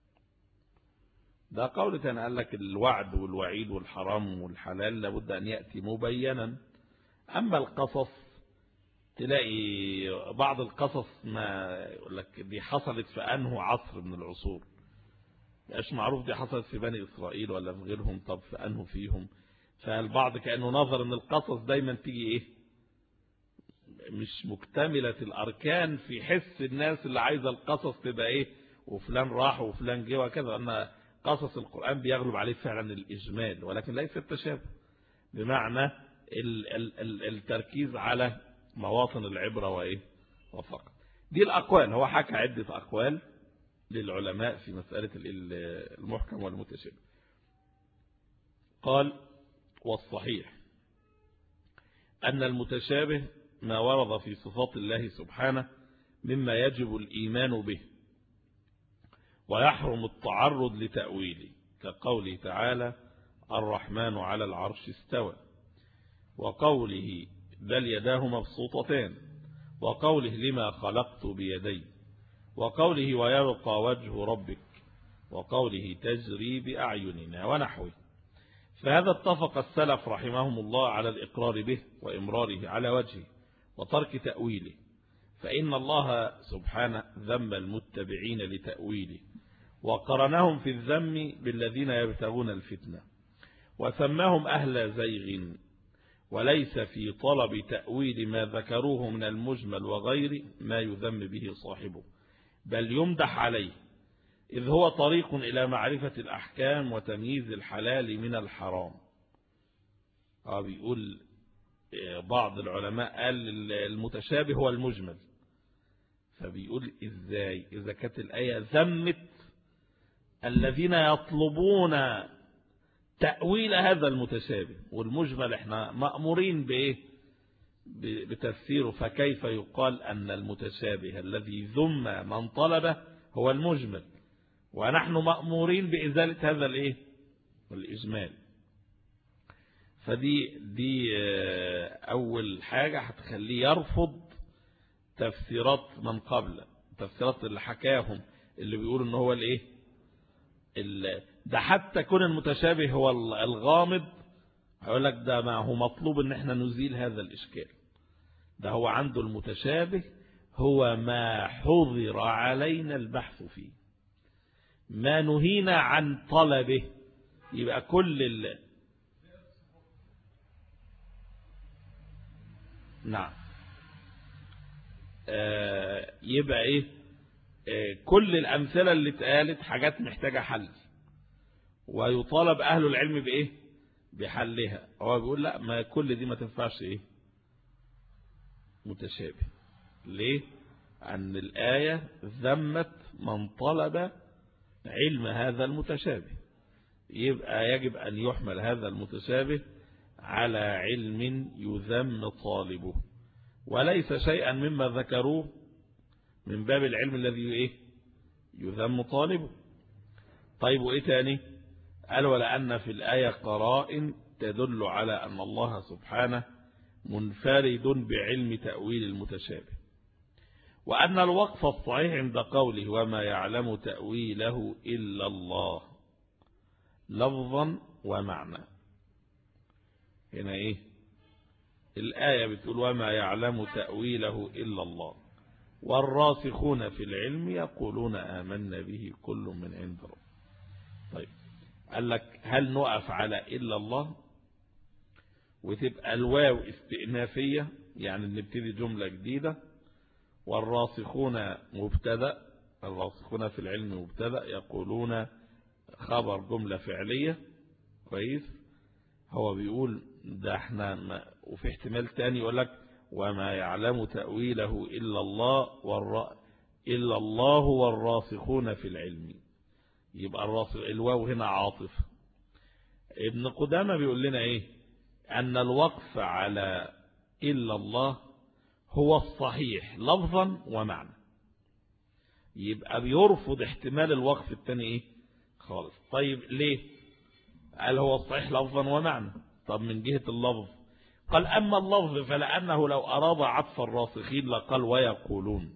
ده قول تاني قال لك الوعد والوعيد والحرام والحلال لابد أن يأتي مبينا. أما القصص تلاقي بعض القصص ما يقول لك دي حصلت في أنه عصر من العصور، مش معروف دي حصلت في بني إسرائيل ولا في غيرهم، طب في أنه فيهم. فالبعض كأنه نظر أن القصص دايما تيجي إيه مش مكتملة الأركان في حس الناس اللي عايزة القصص تبقى إيه وفلان راح وفلان جه وكذا، أن قصص القرآن بيغلب عليه فعلا الإجمال ولكن ليس التشابه، بمعنى ال ال ال التركيز على مواطن العبرة وإيه وفقط. دي الأقوال، هو حكى عدة أقوال للعلماء في مسألة المحكم والمتشابه. قال والصحيح أن المتشابه ما ورد في صفات الله سبحانه مما يجب الإيمان به ويحرم التعرض لتأويله، كقوله تعالى الرحمن على العرش استوى، وقوله بل يداه مبسوطتان، وقوله لما خلقت بيدي، وقوله ويبقى وجه ربك، وقوله تجري بأعيننا ونحوه. فهذا اتفق السلف رحمهم الله على الإقرار به وإمراره على وجهه وترك تأويله، فإن الله سبحانه ذم المتبعين لتأويله وقرنهم في الذم بالذين يبتغون الفتنة وسماهم أهل زيغ، وليس في طلب تأويل ما ذكروه من المجمل وغير ما يذم به صاحبه، بل يمدح عليه، إذ هو طريق إلى معرفة الأحكام وتمييز الحلال من الحرام. آه بيقول بعض العلماء قال المتشابه هو المجمل، فبيقول إزاي إذا كانت الآية ذمت الذين يطلبون تأويل هذا المتشابه، والمجمل احنا مأمورين بإيه بتفسيره، فكيف يقال أن المتشابه الذي ذم من طلبه هو المجمل ونحن مأمورين بإزالة هذا الإيه الإجمال. فدي دي أول حاجة هتخليه يرفض تفسيرات من قبل، تفسيرات اللي حكاهم اللي بيقول ان هو الايه ده حتى كون المتشابه هو الغامض، هيقول لك ده ما هو مطلوب ان احنا نزيل هذا الاشكال، ده هو عنده المتشابه هو ما حظر علينا البحث فيه، ما نهينا عن طلبه. يبقى كل ال... نعم آه يبقى ايه آه كل الامثله اللي اتقالت حاجات محتاجه حل، ويطالب اهل العلم بايه بحلها. هو بيقول لا، ما كل دي ما تنفعش ايه متشابه. ليه؟ ان الايه ذمت من طلب علم هذا المتشابه، يبقى يجب ان يحمل هذا المتشابه على علم يذم طالبه، وليس شيئا مما ذكروه من باب العلم الذي ايه يذم طالبه. طيب وايه تاني؟ قال ولأن في الآية قرائن تدل على أن الله سبحانه منفرد بعلم تأويل المتشابه، وأن الوقف الصحيح عند قوله وما يعلم تأويله إلا الله لفظا ومعنى. هنا ايه الآية بتقول وما يعلم تأويله إلا الله، والراسخون في العلم يقولون آمنا به كل من عند رب. طيب قال لك هل نقف على إلا الله وتبقى الواو استئنافية يعني نبتدي جملة جديدة، والراسخون مبتدأ، الراسخون في العلم مبتدأ، يقولون خبر جملة فعلية، كويس. هو بيقول ده احنا ما وفي احتمال تاني يقول لك وما يعلم تأويله إلا الله والر... إلا الله والراسخون في العلم. يبقى الراسخ الواو هنا عاطف. ابن قدامة بيقول لنا ايه؟ أن الوقف على إلا الله هو الصحيح لفظا ومعنى. يبقى بيرفض احتمال الوقف الثاني ايه خالص. طيب ليه؟ قال هو الصحيح لفظا ومعنى. طب من جهة اللفظ قال أما اللفظ فلأنه لو أراد عطف الراسخين لقال ويقولون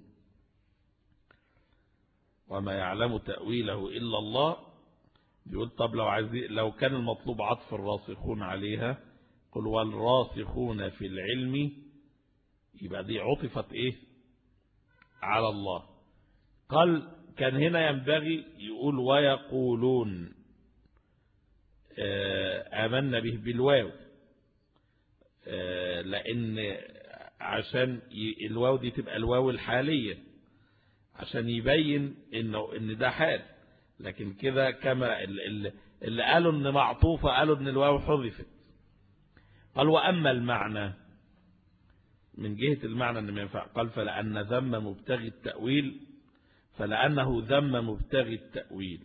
وما يعلم تأويله إلا الله. بيقول طب لو عايز لو كان المطلوب عطف الراسخون عليها قل والراسخون في العلم، يبقى دي عطفت ايه على الله. قال كان هنا ينبغي يقول ويقولون آمنا به بالواو، لأن عشان الواو دي تبقى الواو الحالية عشان يبين إنه إن ده حال. لكن كده كما اللي قالوا إن معطوفة قالوا إن الواو حذفت. قال وأما المعنى من جهة المعنى إن ما ينفع. قال فلأن ذم مبتغي التأويل فلأنه ذم مبتغي التأويل.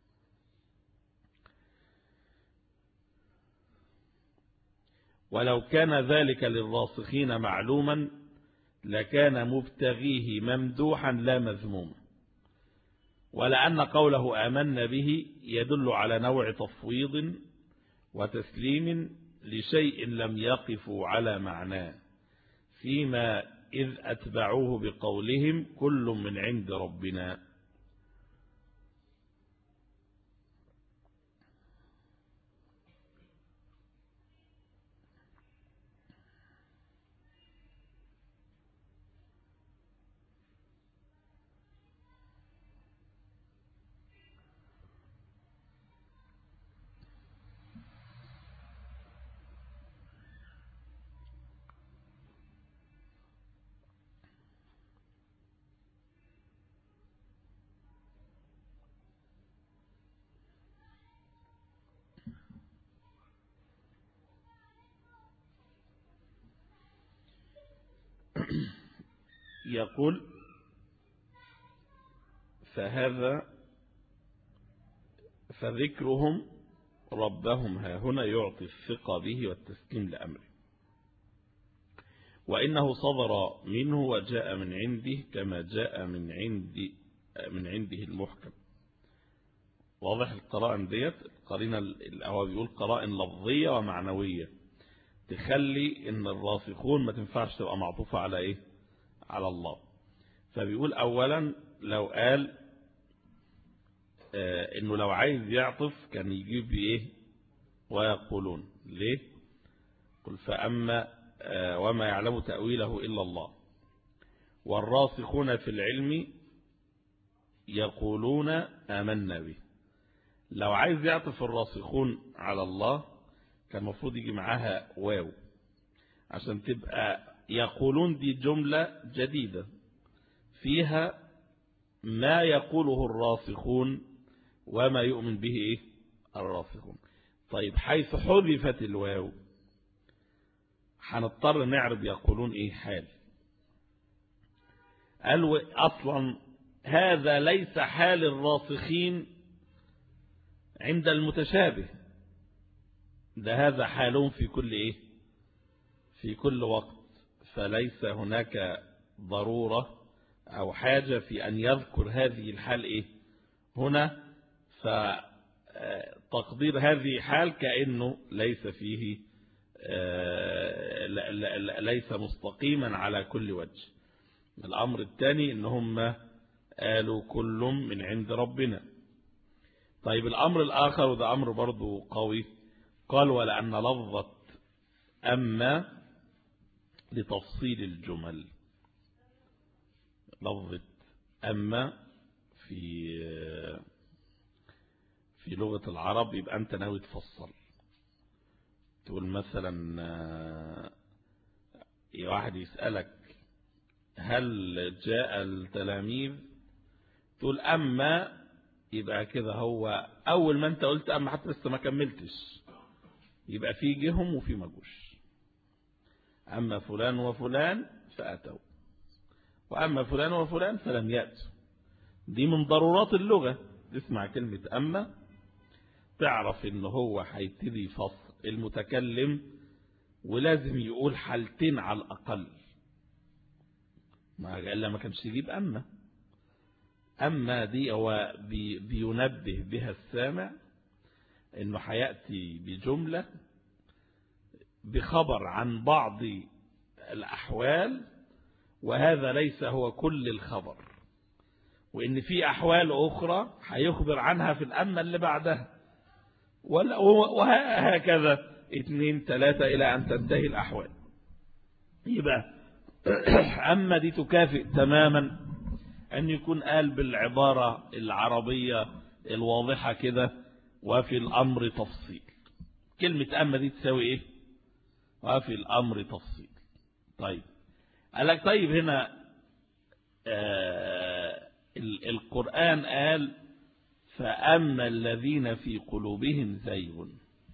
ولو كان ذلك للراسخين معلوما لكان مبتغيه ممدوحا لا مذموما. ولأن قوله آمنا به يدل على نوع تفويض وتسليم لشيء لم يقفوا على معناه، فيما إذ أتبعوه بقولهم كل من عند ربنا. يقول فهذا فذكرهم ربهم ها هنا يعطي الثقة به والتسليم لأمره، وإنه صدر منه وجاء من عنده كما جاء من عند من عنده المحكم. واضح القرائن ديت القرينة هو بيقول قرائن لفظية ومعنوية تخلي ان الراسخون ما تنفعش تبقى معطوفة على ايه على الله. فبيقول اولا لو قال آه انه لو عايز يعطف كان يجيب ايه ويقولون. ليه؟ قل فأما آه وما يعلم تأويله إلا الله والراسخون في العلم يقولون آمنا به. لو عايز يعطف الراسخون على الله كان المفروض يجي معاها واو عشان تبقى يقولون دي جملة جديدة فيها ما يقوله الراسخون وما يؤمن به إيه الراسخون. طيب حيث حذفت الواو هنضطر نعرب يقولون إيه حال. قالوا أصلا هذا ليس حال الراسخين عند المتشابه، ده هذا حالهم في كل إيه في كل وقت. فليس هناك ضرورة أو حاجة في أن يذكر هذه الحال إيه هنا. فتقدير هذه حال كأنه ليس فيه ليس مستقيما على كل وجه. الأمر الثاني إن هم قالوا كل من عند ربنا. طيب الأمر الآخر وده أمر برضو قوي، قال ولأن لفظة أما لتفصيل الجمل. لفظة أما في في لغة العرب يبقى أنت ناوي تفصل. تقول مثلا واحد يسألك هل جاء التلاميذ تقول أما، يبقى كده هو أول ما أنت قلت أما حتى لسه ما كملتش يبقى في جهم وفي مجوش. أما فلان وفلان فأتوا، وأما فلان وفلان فلم يأتوا. دي من ضرورات اللغة. تسمع كلمة أما تعرف إن هو هيبتدي فصل المتكلم ولازم يقول حالتين على الأقل، ما قال ما كانش يجيب أما. أما دي هو بي بينبه بها السامع إنه هيأتي بجملة بخبر عن بعض الأحوال، وهذا ليس هو كل الخبر، وإن في أحوال أخرى هيخبر عنها في الأمة اللي بعدها، وهكذا اثنين ثلاثة إلى أن تنتهي الأحوال. يبقى أما دي تكافئ تماما أن يكون قال بالعبارة العربية الواضحة كده وفي الأمر تفصيل. كلمة أما دي تساوي إيه؟ وفي الأمر تفصيل. طيب قال لك طيب هنا آه القرآن قال فأما الذين في قلوبهم زيغ.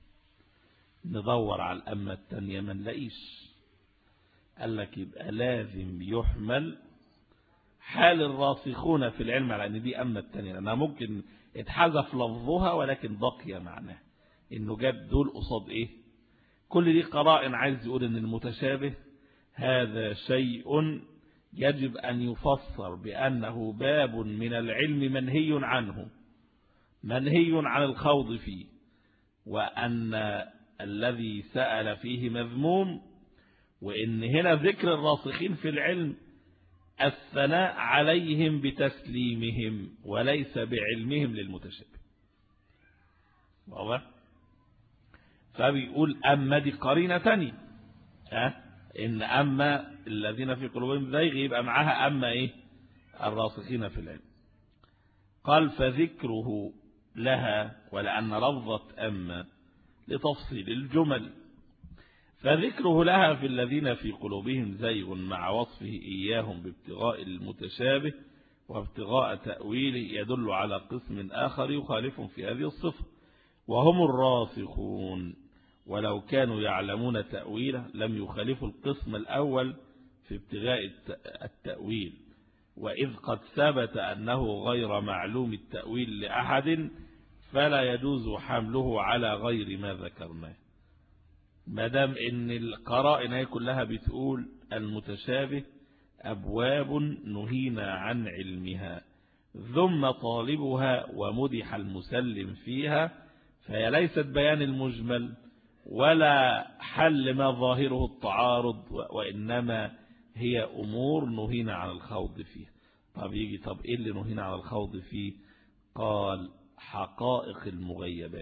ندور على الأمة التانية ما نلاقيش. قال لك يبقى لازم يحمل حال الراسخون في العلم على أن دي أمة التانية، لأنها ممكن اتحذف لفظها ولكن بقي معناه إنه جاب دول قصاد إيه. كل دي قرائن عايز يقول إن المتشابه هذا شيء يجب أن يفسر بأنه باب من العلم منهي عنه، منهي عن الخوض فيه، وأن الذي سأل فيه مذموم، وإن هنا ذكر الراسخين في العلم الثناء عليهم بتسليمهم وليس بعلمهم للمتشابه. واضح؟ فبيقول أما دي قرينة تانية، أه؟ إن أما الذين في قلوبهم زيغ يبقى معها أما إيه؟ الراسخين في العلم. قال فذكره لها، ولأن لفظة أما لتفصيل الجمل، فذكره لها في الذين في قلوبهم زيغ مع وصفه إياهم بابتغاء المتشابه وابتغاء تأويله يدل على قسم آخر يخالفهم في هذه الصفة، وهم الراسخون، ولو كانوا يعلمون تأويله لم يخالفوا القسم الأول في ابتغاء التأويل، وإذ قد ثبت أنه غير معلوم التأويل لأحد فلا يجوز حمله على غير ما ذكرناه. ما دام ان القرائن هي كلها بتقول المتشابه أبواب نهينا عن علمها ثم طالبها ومدح المسلم فيها، فهي ليست بيان المجمل ولا حل ما ظاهره التعارض، وإنما هي أمور نهينا عن الخوض فيها. طب يجي طب إيه اللي نهينا عن الخوض فيه؟ قال حقائق المغيبات،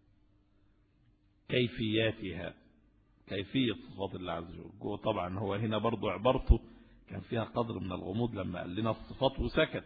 كيفياتها، كيفية صفات الله عز وجل. طبعا هو هنا برضو عبارته كان فيها قدر من الغموض لما قال لنا الصفات وسكت.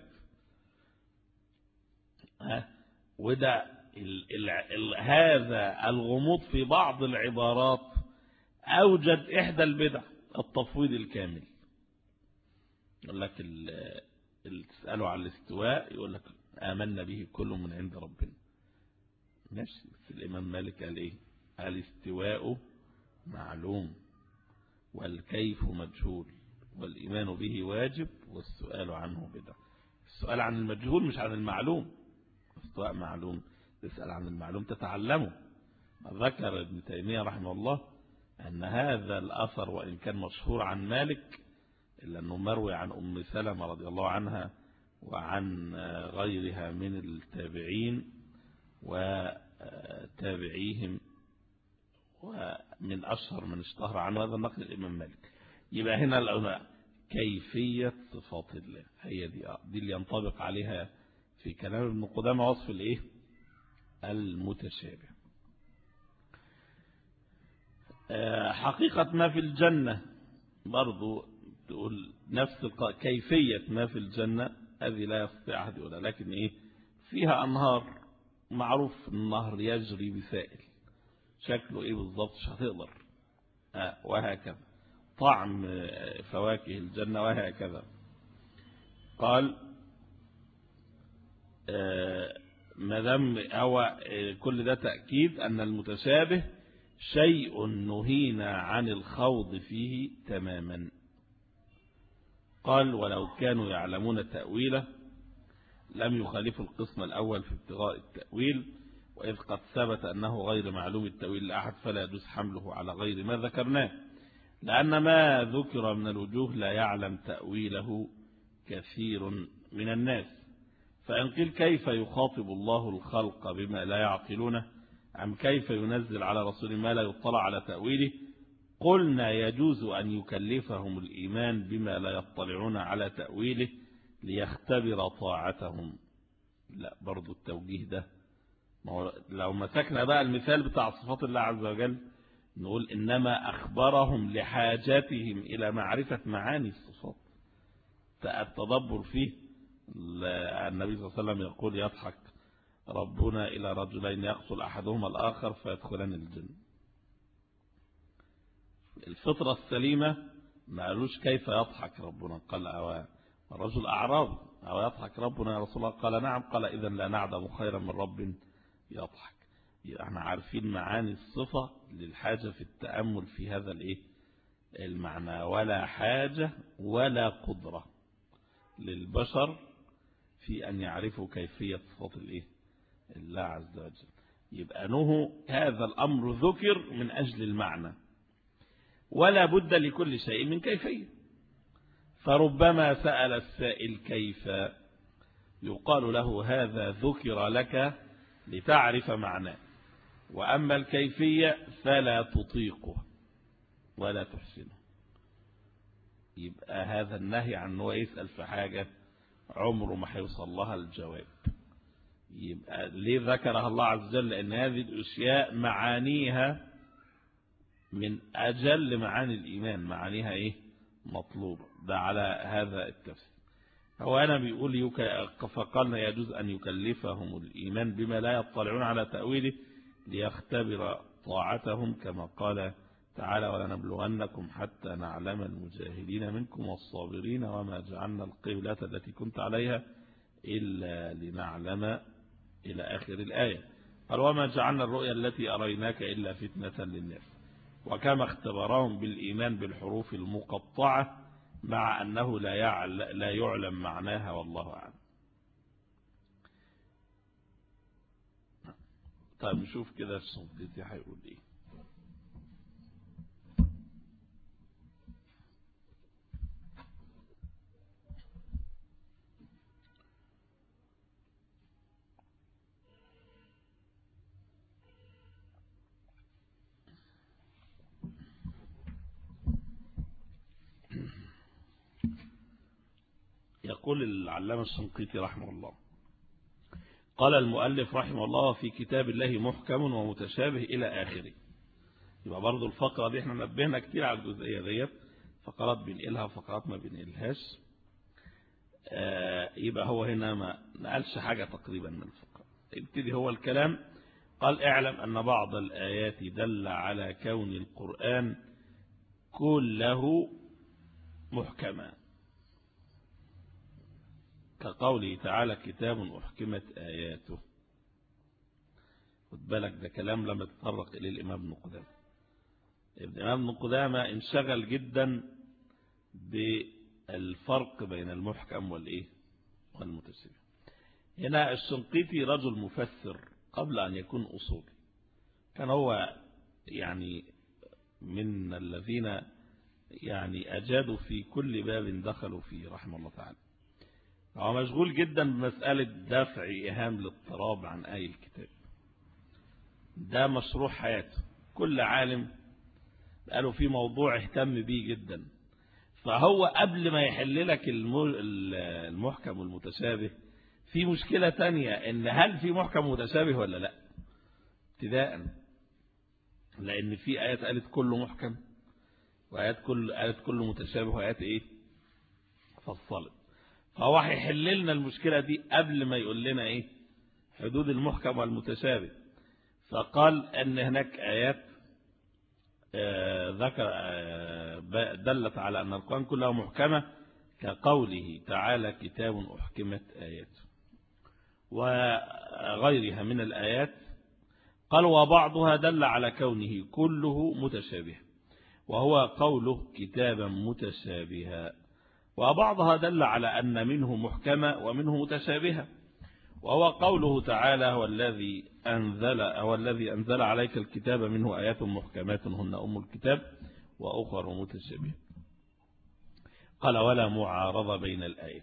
ها وده ال ال ال هذا الغموض في بعض العبارات أوجد إحدى البدع، التفويض الكامل. يقول لك اللي تسأله على الاستواء يقول لك آمنا به كل من عند ربنا. ماشي، بس الإمام مالك قال إيه؟ الاستواء معلوم والكيف مجهول والإيمان به واجب والسؤال عنه بدعة. السؤال عن المجهول مش عن المعلوم. استواء معلوم، تسأل عن المعلوم تتعلمه. ذكر ابن تيمية رحمه الله أن هذا الأثر وإن كان مشهور عن مالك إلا أنه مروي عن أم سلمة رضي الله عنها وعن غيرها من التابعين وتابعيهم، ومن أشهر من اشتهر عنه هذا النقل الإمام مالك. يبقى هنا العلماء كيفية صفات الله هي دي دي اللي ينطبق عليها في كلام ابن قدامة وصف الايه المتشابه. حقيقة ما في الجنة برضو تقول نفس كيفية ما في الجنة هذه لا يستطيع أحد يقولها، لكن إيه فيها أنهار، معروف النهر يجري بسائل، شكله إيه بالضبط مش هتقدر، آه وهكذا طعم فواكه الجنة وهكذا. قال آه ما دام هو كل ده تأكيد أن المتشابه شيء نهينا عن الخوض فيه تماما. قال ولو كانوا يعلمون تأويله لم يخالفوا القسم الأول في ابتغاء التأويل، وإذ قد ثبت أنه غير معلوم التأويل لأحد فلا يجوز حمله على غير ما ذكرناه، لأن ما ذكر من الوجوه لا يعلم تأويله كثير من الناس. فإن قيل كيف يخاطب الله الخلق بما لا يعقلونه، أم كيف ينزل على رسول ما لا يطلع على تأويله، قلنا يجوز أن يكلفهم الإيمان بما لا يطلعون على تأويله ليختبر طاعتهم. لا برضو التوجيه ده، لو مسكنا بقى المثال بتاع صفات الله عز وجل نقول إنما أخبرهم لحاجاتهم إلى معرفة معاني الصفات. التدبر فيه النبي صلى الله عليه وسلم يقول يضحك ربنا إلى رجلين يقتل أحدهما الآخر فيدخلان الجنة. الفطرة السليمة ما قالوش كيف يضحك ربنا، قال أو الرجل أعرابي أو يضحك ربنا يا رسول الله، قال نعم، قال إذن لا نعدم خيرا من رب يضحك. احنا عارفين معاني الصفة للحاجة في التأمل في هذا الايه المعنى، ولا حاجة ولا قدرة للبشر في أن يعرفوا كيفية صفات الايه الله عز وجل. يبقى نهو هذا الأمر ذكر من أجل المعنى، ولا بد لكل شيء من كيفية. فربما سأل السائل كيف، يقال له هذا ذكر لك لتعرف معناه، وأما الكيفية فلا تطيقه ولا تحسنه. يبقى هذا النهي عن أنه يسأل في حاجة عمره ما هيوصل لها الجواب. يبقى ليه ذكرها الله عز وجل؟ لأن هذه الأشياء معانيها من أجل معاني الإيمان، معانيها إيه مطلوبة. ده على هذا التفسير. هو أنا بيقول فقالنا يجوز أن يكلفهم الإيمان بما لا يطلعون على تأويله ليختبر طاعتهم، كما قال تعالى ولنبلونكم حتى نعلم المجاهدين منكم والصابرين وما جعلنا القبلة التي كنت عليها إلا لنعلم إلى آخر الآية. قال وما جعلنا الرؤيا التي أريناك إلا فتنة للناس. وكما اختبرهم بالإيمان بالحروف المقطعة مع أنه لا لا يعلم معناها والله أعلم. طيب نشوف كده الشنقيطي هيقول ايه. يقول العلامة الشنقيطي رحمه الله قال المؤلف رحمه الله في كتاب الله محكم ومتشابه إلى آخره. يبقى برضو الفقرة دي احنا نبهنا كتير على الجزئية ديت، فقرات بنقلها وفقرات ما بنقلهاش. آه يبقى هو هنا ما نقلش حاجة تقريبا من الفقرة. ابتدي هو الكلام. قال اعلم أن بعض الآيات دل على كون القرآن كله محكما، كقوله تعالى كتاب أحكمت آياته. خد بالك ده كلام لما تطرق إليه الإمام ابن قدامة. الإمام ابن قدامة انشغل جدا بالفرق بين المحكم والإيه والمتشابه. هنا الشنقيطي رجل مفسر قبل أن يكون أصولي، كان هو يعني من الذين يعني أجادوا في كل باب دخلوا فيه رحمه الله تعالى. هو مشغول جدا بمسألة دفع إيهام الاضطراب عن آي الكتاب. ده مشروع حياته. كل عالم قالوا في موضوع اهتم بيه جدا، فهو قبل ما يحل لك المحكم والمتشابه في مشكلة تانية، ان هل في محكم متشابه ولا لا ابتداء، لان في آيات قالت كله محكم وآيات كل آيات كله متشابه وآيات ايه فصلت. فهو هيحل لنا المشكلة دي قبل ما يقول لنا ايه حدود المحكم والمتشابه. فقال ان هناك آيات ذكر دلت على أن القرآن كله محكمة، كقوله تعالى كتاب أحكمت آياته، وغيرها من الآيات. قال وبعضها دل على كونه كله متشابه وهو قوله كتابا متشابها، وبعضها دل على أن منه محكمة ومنه متشابهة، وهو قوله تعالى هو الذي أنزل هو الذي أنزل عليك الكتاب منه آيات محكمات هن أم الكتاب وأخر متشابهة. قال ولا معارضة بين الآيات.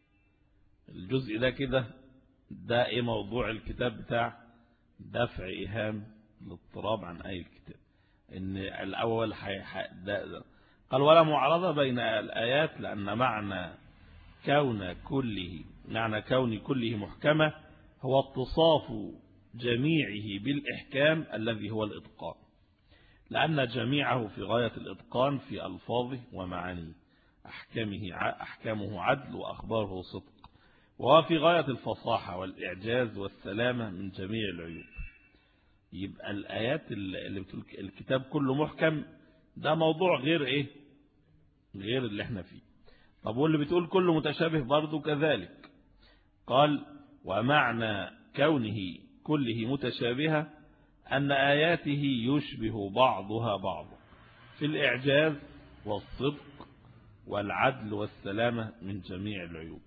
الجزء ده كده ده ايه موضوع الكتاب بتاع دفع إيهام الاضطراب عن آية الكتاب. ان الأول ده ده. قال ولا معارضة بين الآيات لأن معنى كون كله معنى كون كله محكمة هو اتصاف جميعه بالإحكام الذي هو الإتقان، لأن جميعه في غاية الإتقان في ألفاظه ومعانيه، أحكامه أحكامه عدل وأخباره صدق، وهو في غاية الفصاحة والإعجاز والسلامة من جميع العيوب. يبقى الآيات اللي بتقول الكتاب كله محكم ده موضوع غير إيه غير اللي احنا فيه. طب واللي بتقول كله متشابه برضو كذلك. قال ومعنى كونه كله متشابهة أن آياته يشبه بعضها بعضا في الإعجاز والصدق والعدل والسلامة من جميع العيوب.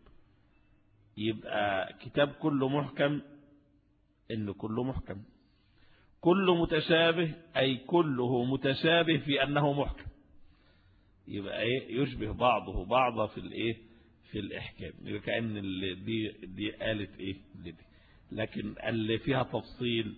يبقى كتاب كله محكم إن كله محكم، كله متشابه أي كله متشابه في أنه محكم. يبقى ايه يشبه بعضه بعضا في الايه في الاحكام. يبقى كأن اللي دي دي قالت ايه دي. لكن اللي فيها تفصيل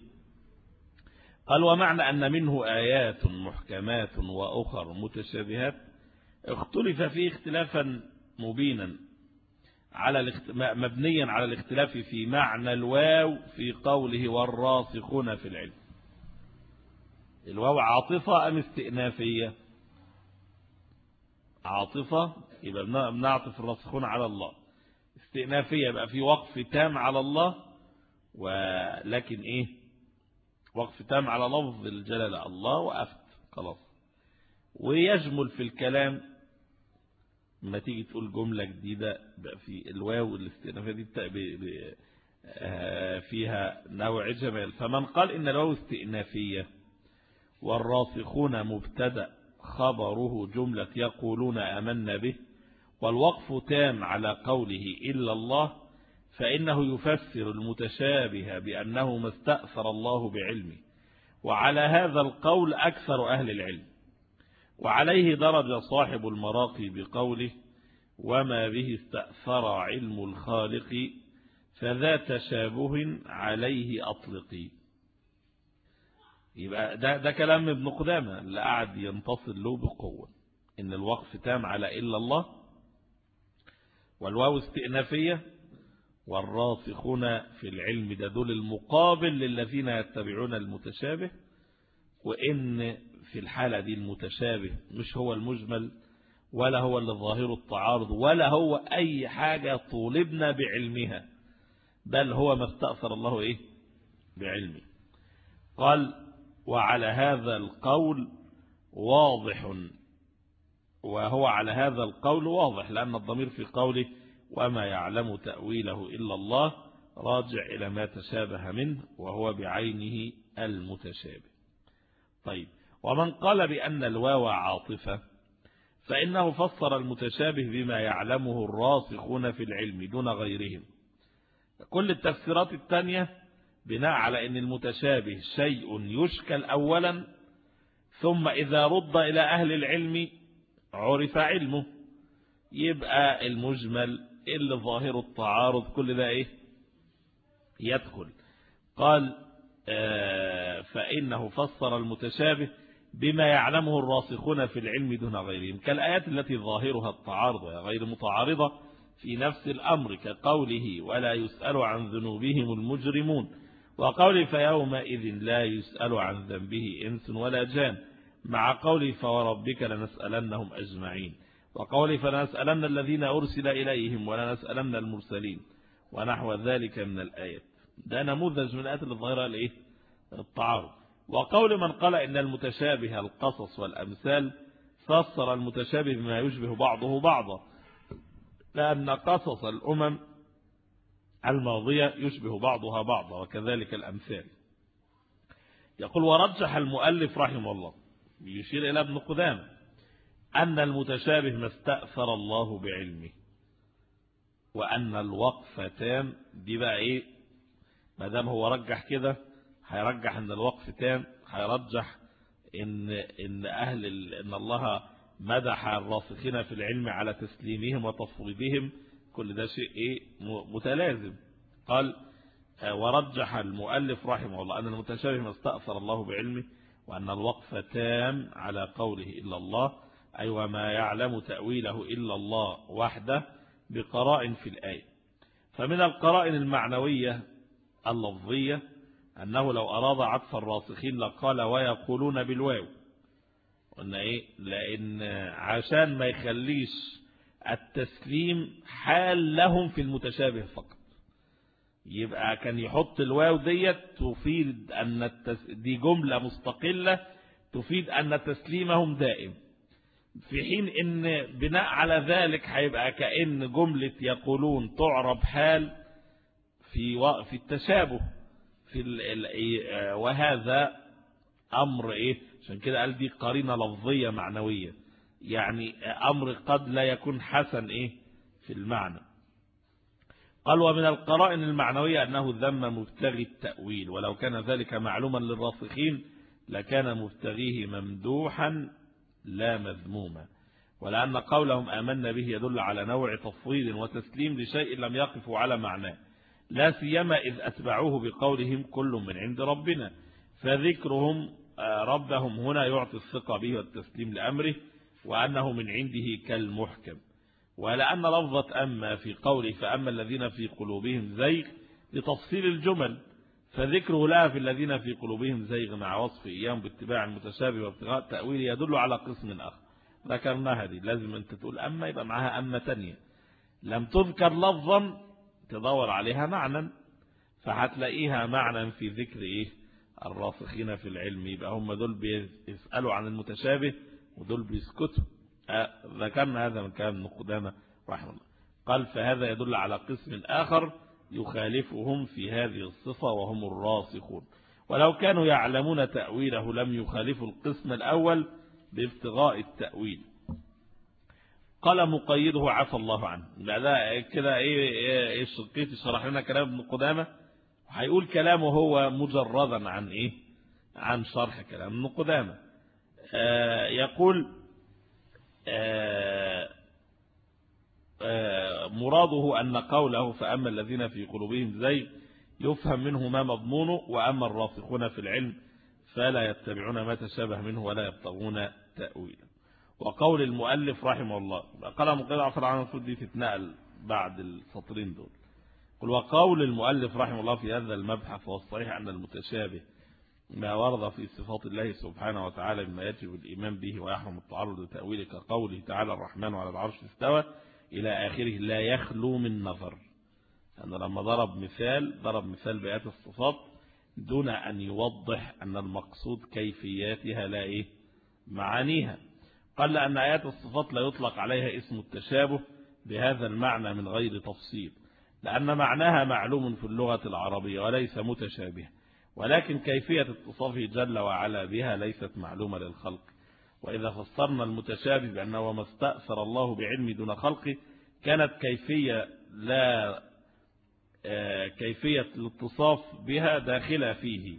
قال ومعنى ان منه ايات محكمات واخر متشابهات اختلف فيه اختلافا مبينا على الاخت... مبنيا على الاختلاف في معنى الواو في قوله والراسخون في العلم. الواو عاطفة ام استئنافية؟ عاطفة يبقى بنعطف الراسخون على الله، استئنافية يبقى في وقف تام على الله، ولكن ايه وقف تام على لفظ الجلالة الله وقفت خلاص. ويجمل في الكلام لما تيجي تقول جملة جديدة بقى في الواو الاستئنافية دي فيها نوع جمال. فمن قال ان الواو استئنافية والراسخون مبتدأ خبره جملة يقولون آمنا به والوقف تام على قوله إلا الله فإنه يفسر المتشابه بأنه ما استأثر الله بعلمه، وعلى هذا القول أكثر أهل العلم، وعليه درج صاحب المراقي بقوله وما به استأثر علم الخالق فذا تشابه عليه أطلقي. يبقى ده, ده كلام ابن قدامة اللي قاعد ينتصر له بقوة إن الوقف تام على إلا الله والواو استئنافية والراسخون في العلم ده دول المقابل للذين يتبعون المتشابه، وإن في الحالة دي المتشابه مش هو المجمل ولا هو اللي ظاهر التعارض ولا هو أي حاجة طولبنا بعلمها، بل هو ما استأثر الله إيه بعلمه. قال وعلى هذا القول واضح، وهو على هذا القول واضح لأن الضمير في قوله وما يعلم تأويله إلا الله راجع إلى ما تشابه منه وهو بعينه المتشابه. طيب ومن قال بأن الواو عاطفة فإنه فسر المتشابه بما يعلمه الراسخون في العلم دون غيرهم. كل التفسيرات الثانية بناء على أن المتشابه شيء يشكل أولا ثم إذا رد إلى أهل العلم عرف علمه، يبقى المجمل اللي ظاهر التعارض كل ده إيه يدخل. قال آه فإنه فسر المتشابه بما يعلمه الراسخون في العلم دون غيرهم كالآيات التي ظاهرها التعارض وهي غير متعارضة في نفس الأمر كقوله ولا يسأل عن ذنوبهم المجرمون، وقوله فيومئذ لا يسأل عن ذنبه إنس ولا جان، مع قوله فوربك لنسألنهم أجمعين، وقوله فلنسألن الذين أرسل إليهم ولنسألن المرسلين، ونحو ذلك من الآيات. ده نموذج من الآيات اللي ظاهرها الإيه التعارض. وقول من قال إن المتشابه القصص والأمثال فسر المتشابه بما يشبه بعضه بعضا، لأن قصص الأمم الماضية يشبه بعضها بعضا وكذلك الأمثال. يقول ورجح المؤلف رحمه الله يشير إلى ابن قدامة أن المتشابه ما استأثر الله بعلمه، وأن الوقف تام. دي بقى إيه؟ ما دام هو رجح كده هيرجح أن الوقف تام، هيرجح إن إن أهل إن الله مدح الراسخين في العلم على تسليمهم وتفويضهم. كل ده شيء إيه؟ متلازم. قال ورجح المؤلف رحمه الله أن المتشابه ما استأثر الله بعلمه، وأن الوقف تام على قوله إلا الله، أي وما يعلم تأويله إلا الله وحده، بقرائن في الآية. فمن القرائن المعنوية اللفظية أنه لو أراد عطف الراسخين لقال ويقولون بالواو. قلنا إيه؟ لأن عشان ما يخليش التسليم حال لهم في المتشابه فقط، يبقى كان يحط الواو ديت تفيد أن التس... دي جملة مستقلة تفيد أن تسليمهم دائم، في حين ان بناء على ذلك هيبقى كأن جملة يقولون تعرب حال في و... في التشابه في ال... وهذا أمر إيه؟ عشان كده قال دي قرينة لفظية معنوية، يعني أمر قد لا يكون حسن إيه في المعنى. قال ومن القرائن المعنوية أنه ذم مبتغي التأويل، ولو كان ذلك معلوما للراسخين لكان مبتغيه ممدوحا لا مذموما، ولأن قولهم آمنا به يدل على نوع تفويض وتسليم لشيء لم يقفوا على معناه، لا سيما إذ أتبعوه بقولهم كل من عند ربنا، فذكرهم ربهم هنا يعطي الثقة به والتسليم لأمره، وأنه من عنده كالمحكم. ولأن لفظة أما في قوله فأما الذين في قلوبهم زيغ لتفصيل الجمل، فذكره لها في الذين في قلوبهم زيغ مع وصف إياهم باتباع المتشابه وابتغاء التأويل يدل على قسم آخر ذكرناها. دي لازم أنت تقول أما يبقى معها أما تانية لم تذكر لفظا تدور عليها معنى، فهتلاقيها معنى في ذكر إيه الراسخين في العلم، يبقى هم دول بيسألوا عن المتشابه ودول بيسكتوا. أه ذكرنا هذا من كلام ابن قدامة رحمه الله. قال فهذا يدل على قسم آخر يخالفهم في هذه الصفة وهم الراسخون، ولو كانوا يعلمون تأويله لم يخالفوا القسم الأول بابتغاء التأويل. قال مقيده عفى الله عنه. بعد كده ايه الشنقيطي شرح لنا كلام ابن قدامة، هيقول كلامه هو مجردا عن ايه عن شرح كلام ابن قدامة. آه يقول آه آه مراده أن قوله فأما الذين في قلوبهم زيغ يفهم منه ما مضمونه، وأما الراسخون في العلم فلا يتبعون ما تشابه منه ولا يبتغون تأويله. وقول المؤلف رحمه الله قال مقيد عفر عن الفضل دي تتنقل بعد السطرين دول. قل وقول المؤلف رحمه الله في هذا المبحث والصحيح أن المتشابه ما ورد في صفات الله سبحانه وتعالى بما يجب الإيمان به ويحرم التعرض لتأويله، كقوله تعالى الرحمن على العرش استوى إلى آخره، لا يخلو من نظر. أنا لما ضرب مثال ضرب مثال بآيات الصفات دون أن يوضح أن المقصود كيفياتها لا إيه معانيها. قال لأن آيات الصفات لا يطلق عليها اسم التشابه بهذا المعنى من غير تفصيل، لأن معناها معلوم في اللغة العربية وليس متشابه، ولكن كيفية اتصافه جل وعلا بها ليست معلومة للخلق. وإذا فسرنا المتشابه بأنه ما استأثر الله بعلم دون خلقه كانت كيفية لا كيفية الاتصاف بها داخلة فيه،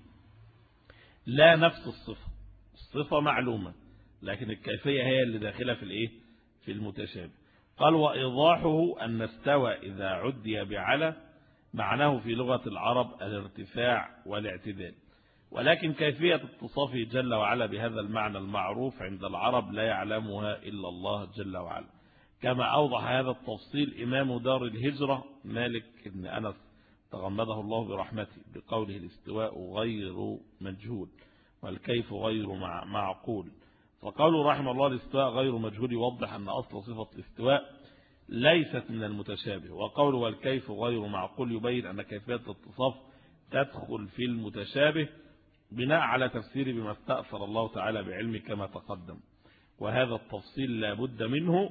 لا نفس الصفة. الصفة معلومة لكن الكيفية هي اللي داخلة في الايه في المتشابه. قال وإيضاحه أن استوى إذا عدي بعلى معناه في لغة العرب الارتفاع والاعتدال، ولكن كيفية اتصافه جل وعلا بهذا المعنى المعروف عند العرب لا يعلمها إلا الله جل وعلا، كما أوضح هذا التفصيل إمام دار الهجرة مالك بن أنس تغمده الله برحمته بقوله الاستواء غير مجهول والكيف غير معقول. فقوله رحمه الله الاستواء غير مجهول يوضح أن أصل صفة الاستواء ليست من المتشابه، وقوله والكيف غير معقول يبين أن كيفية الاتصاف تدخل في المتشابه بناء على تفسير بما استأثر الله تعالى بعلمه كما تقدم، وهذا التفصيل لا بد منه.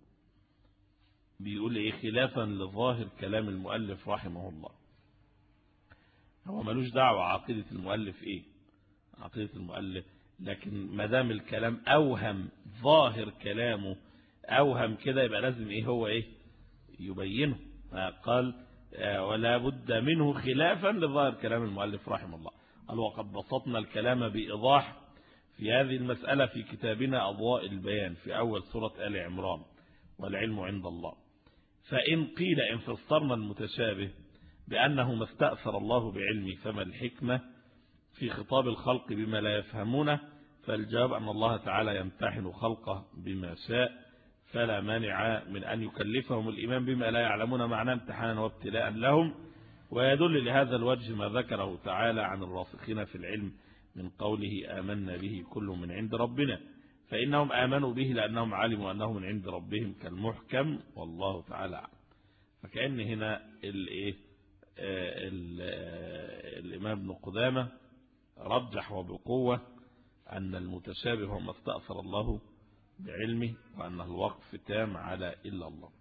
بيقول إيه خلافا لظاهر كلام المؤلف رحمه الله، هو ملوش دعوة عقيدة المؤلف إيه، عقيدة المؤلف، لكن ما دام الكلام أوهم، ظاهر كلامه أوهم كده، يبقى لازم إيه هو إيه يبينه. قال ولا بد منه خلافا لظاهر كلام المؤلف رحمه الله. قال وقد بسطنا الكلام بإيضاح في هذه المسألة في كتابنا أضواء البيان في أول سورة آل عمران، والعلم عند الله. فإن قيل إن فسرنا المتشابه بأنه ما استأثر الله بعلمه فما الحكمة في خطاب الخلق بما لا يفهمونه؟ فالجواب أن الله تعالى يمتحن خلقه بما شاء، فلا مانع من أن يكلفهم الإيمان بما لا يعلمون معناه امتحانا وابتلاء لهم. ويدل لهذا الوجه ما ذكره تعالى عن الراسخين في العلم من قوله آمنا به كل من عند ربنا، فإنهم آمنوا به لأنهم علموا أنه من عند ربهم كالمحكم، والله تعالى أعلم. فكأن هنا الإيه الإمام ابن قدامة رجح وبقوة أن المتشابه هو ما استأثر الله بعلمه، وأن الوقف تام على إلا الله.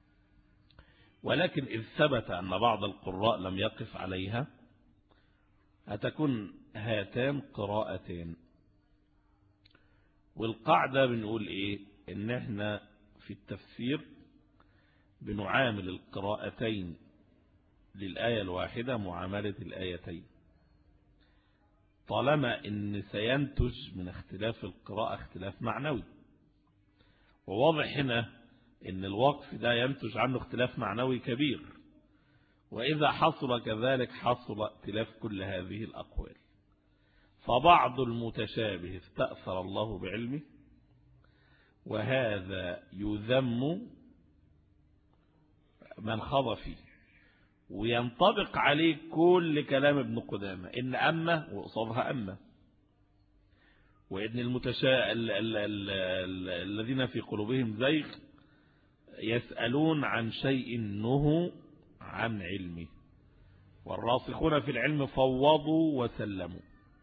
ولكن إذ ثبت أن بعض القراء لم يقف عليها، هتكون هاتان قراءتين. والقاعدة بنقول إيه؟ إن إحنا في التفسير بنعامل القراءتين للآية الواحدة معاملة الآيتين، طالما إن سينتج من اختلاف القراءة اختلاف معنوي. وواضح هنا إن الوقف ده ينتج عنه اختلاف معنوي كبير، وإذا حصل كذلك حصل اختلاف كل هذه الأقوال. فبعض المتشابه استأثر الله بعلمه، وهذا يذم من خض فيه، وينطبق عليه كل كلام ابن قدامة إن أما وقصدها أما، وإن المتشا الذين في قلوبهم زيغ يسألون عن شيء نهوا عن علمه، والراسخون في العلم فوضوا وسلموا.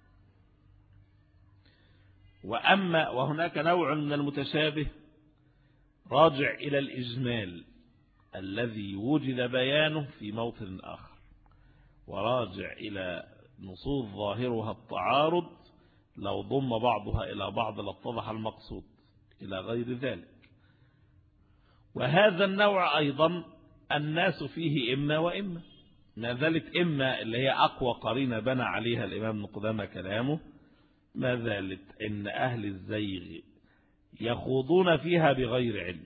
وأما وهناك نوع من المتشابه راجع إلى الإجمال الذي وجد بيانه في موطن آخر، وراجع إلى نصوص ظاهرها التعارض، لو ضم بعضها إلى بعض لاتضح المقصود، إلى غير ذلك. وهذا النوع أيضا الناس فيه إما وإما، ما زالت إما اللي هي أقوى قرينة بنى عليها الإمام ابن قدامة كلامه، ما زالت إن أهل الزيغ يخوضون فيها بغير علم،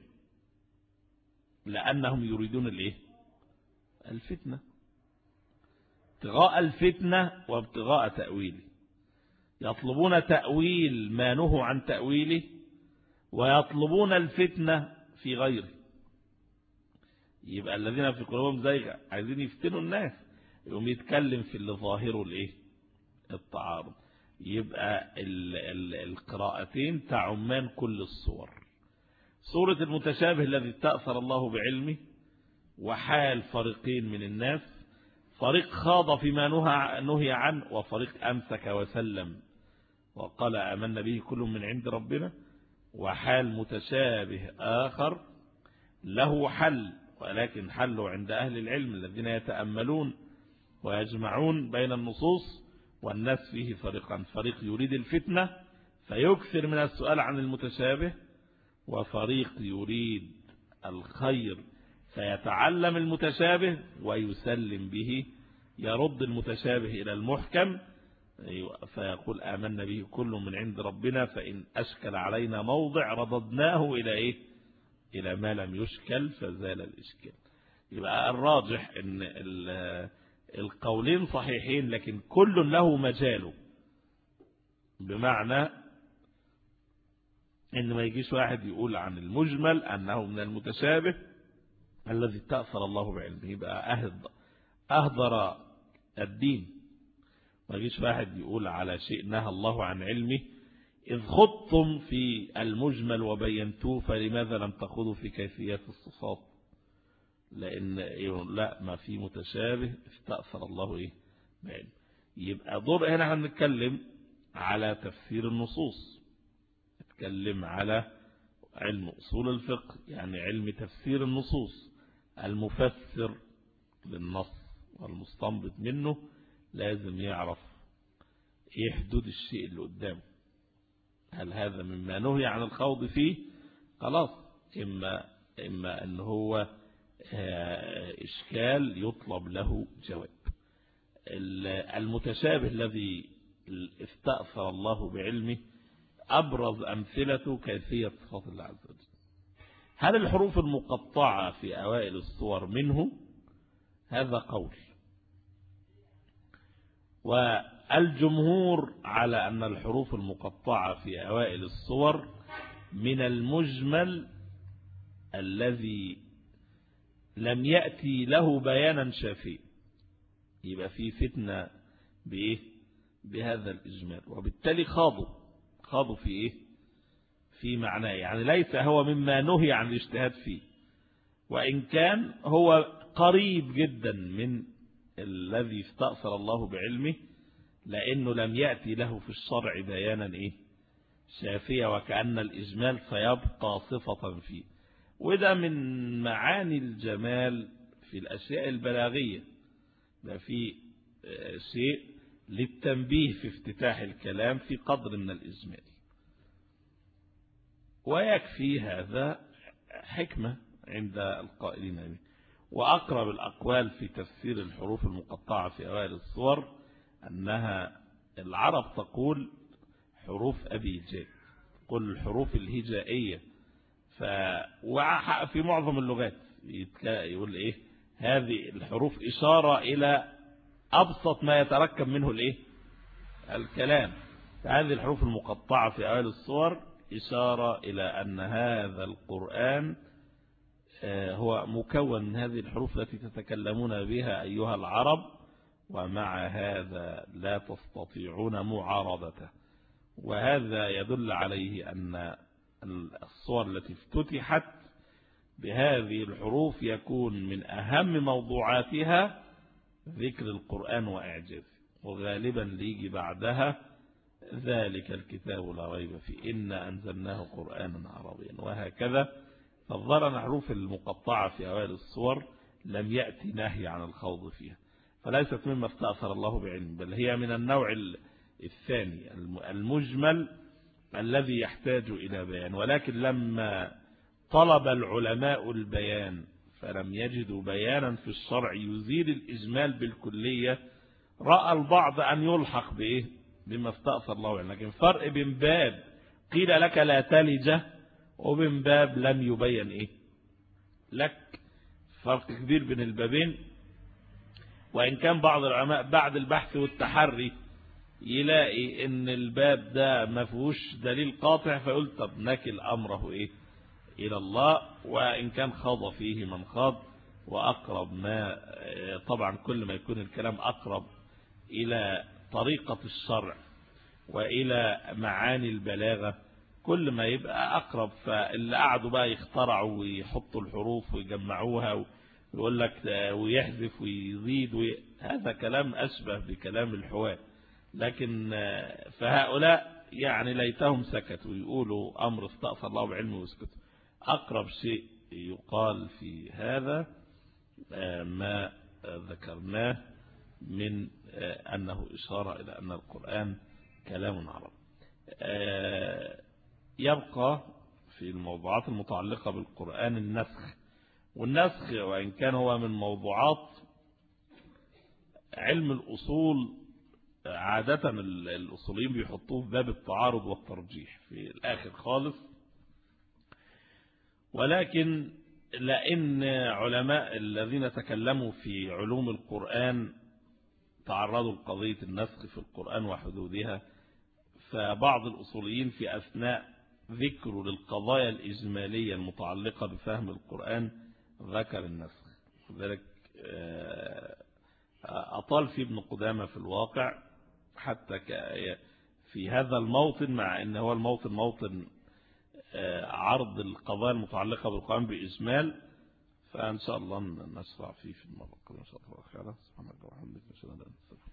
لأنهم يريدون الإيه؟ الفتنة، ابتغاء الفتنة وابتغاء تأويله، يطلبون تأويل ما نهوا عن تأويله، ويطلبون الفتنة في غيره. يبقى الذين في قلوبهم زيغ عايزين يفتنوا الناس، يقوم يتكلم في اللي ظاهره الايه؟ التعارض. يبقى ال ال القراءتين تعمان كل الصور. سورة المتشابه الذي استأثر الله بعلمه، وحال فريقين من الناس، فريق خاض فيما نهي عنه، وفريق أمسك وسلم وقال آمنا به كل من عند ربنا. وحال متشابه آخر له حل، ولكن حله عند أهل العلم الذين يتأملون ويجمعون بين النصوص، والناس فيه فريقان: فريق يريد الفتنة فيكثر من السؤال عن المتشابه، وفريق يريد الخير فيتعلم المتشابه ويسلم به، يرد المتشابه إلى المحكم فيقول آمنا به كل من عند ربنا، فإن أشكل علينا موضع رددناه إلى إيه؟ إلى ما لم يشكل فزال الإشكال. يبقى الراجح أن القولين صحيحين، لكن كل له مجاله، بمعنى أن ما يجيش واحد يقول عن المجمل أنه من المتشابه الذي استأثر الله بعلمه، يبقى أهدر الدين. ما يجيش واحد يقول على شيء نهى الله عن علمه إذ خضتم في المجمل وبينتوه فلماذا لم تخوضوا في كيفيات الصفات؟ لأن لا، ما في متشابه استأثر الله إيه بعلم. يبقى دور هنا هنتكلم على تفسير النصوص، نتكلم على علم أصول الفقه، يعني علم تفسير النصوص. المفسر للنص والمستنبط منه لازم يعرف ايه حدود الشيء اللي قدامه. هل هذا مما نهي عن الخوض فيه؟ خلاص، إما, إما أن هو إشكال يطلب له جواب. المتشابه الذي استأثر الله بعلمه أبرز أمثلته كيفية صفات الله عز وجل. هل الحروف المقطعة في أوائل الصور منه؟ هذا قول، والجمهور على أن الحروف المقطعة في أوائل الصور من المجمل الذي لم يأتي له بيانا شافيا. يبقى في فتنة بإيه؟ بهذا الإجمال، وبالتالي خاضوا خاضوا في إيه؟ في معناه، يعني ليس هو مما نهي عن الاجتهاد فيه، وإن كان هو قريب جدا من الذي استأثر الله بعلمه، لأنه لم يأتي له في الشرع بيانا إيه؟ شافية، وكأن الإجمال سيبقى صفة فيه. وده من معاني الجمال في الأشياء البلاغية، ده في شيء للتنبيه في افتتاح الكلام في قدر من الإجمال، ويكفي هذا حكمة عند القائلين به. وأقرب الأقوال في تفسير الحروف المقطعة في أوائل الصور أنها العرب تقول حروف أبي جاد، تقول الحروف الهجائية. ففي معظم اللغات يقول إيه؟ هذه الحروف إشارة إلى أبسط ما يتركب منه الإيه؟ الكلام. فهذه الحروف المقطعة في أوائل الصور إشارة إلى أن هذا القرآن هو مكون من هذه الحروف التي تتكلمون بها أيها العرب، ومع هذا لا تستطيعون معارضته. وهذا يدل عليه أن الصور التي افتتحت بهذه الحروف يكون من أهم موضوعاتها ذكر القرآن وإعجازه، وغالبا ليجي بعدها ذلك الكتاب لا ريب فيه إنا أنزلناه قرآنا عربيا، وهكذا. فالظاهر أن الحروف المقطعة في أوائل الصور لم يأتي نهي عن الخوض فيها، فليست مما استأثر الله بعلم، بل هي من النوع الثاني المجمل الذي يحتاج إلى بيان. ولكن لما طلب العلماء البيان فلم يجدوا بيانا في الشرع يزيل الإجمال بالكلية، رأى البعض أن يلحق بإيه؟ بما استأثر الله عنه. لكن فرق بين باب قيل لك لا تلج وبين باب لم يبين إيه لك، فرق كبير بين البابين. وإن كان بعض العلماء بعد البحث والتحري يلاقي ان الباب ده ما فيهوش دليل قاطع، فيقول طب نكل أمره إيه؟ إلى الله. وإن كان خاض فيه من خاض، وأقرب ما طبعا كل ما يكون الكلام أقرب إلى طريقة الشرع وإلى معاني البلاغة كل ما يبقى أقرب. فاللي قعدوا بقى يخترعوا ويحطوا الحروف ويجمعوها ويقول لك ويحذف ويزيد وي... هذا كلام أشبه بكلام الحوار. لكن فهؤلاء يعني ليتهم سكتوا، يقولوا أمر استأثر الله بعلمه ويسكتوا. أقرب شيء يقال في هذا ما ذكرناه من أنه إشارة إلى أن القرآن كلام عربي. يبقى في الموضوعات المتعلقة بالقرآن النسخ. والنسخ وإن كان هو من موضوعات علم الأصول، عادة الأصوليين بيحطوه في باب التعارض والترجيح في الآخر خالص، ولكن لأن علماء الذين تكلموا في علوم القرآن تعرضوا لقضية النسخ في القرآن وحدودها، فبعض الأصوليين في أثناء ذكر للقضايا الإجمالية المتعلقة بفهم القرآن ذكر النسخ. لذلك أطال في ابن قدامة في الواقع حتى في هذا الموطن، مع أنه هو الموطن موطن عرض القضايا المتعلقة بالقرآن بإجمال. فإن شاء الله نشرع فيه في المرة القادمة إن شاء الله. سبحانك اللهم وبحمدك، نشهد أن لا إله إلا أنت.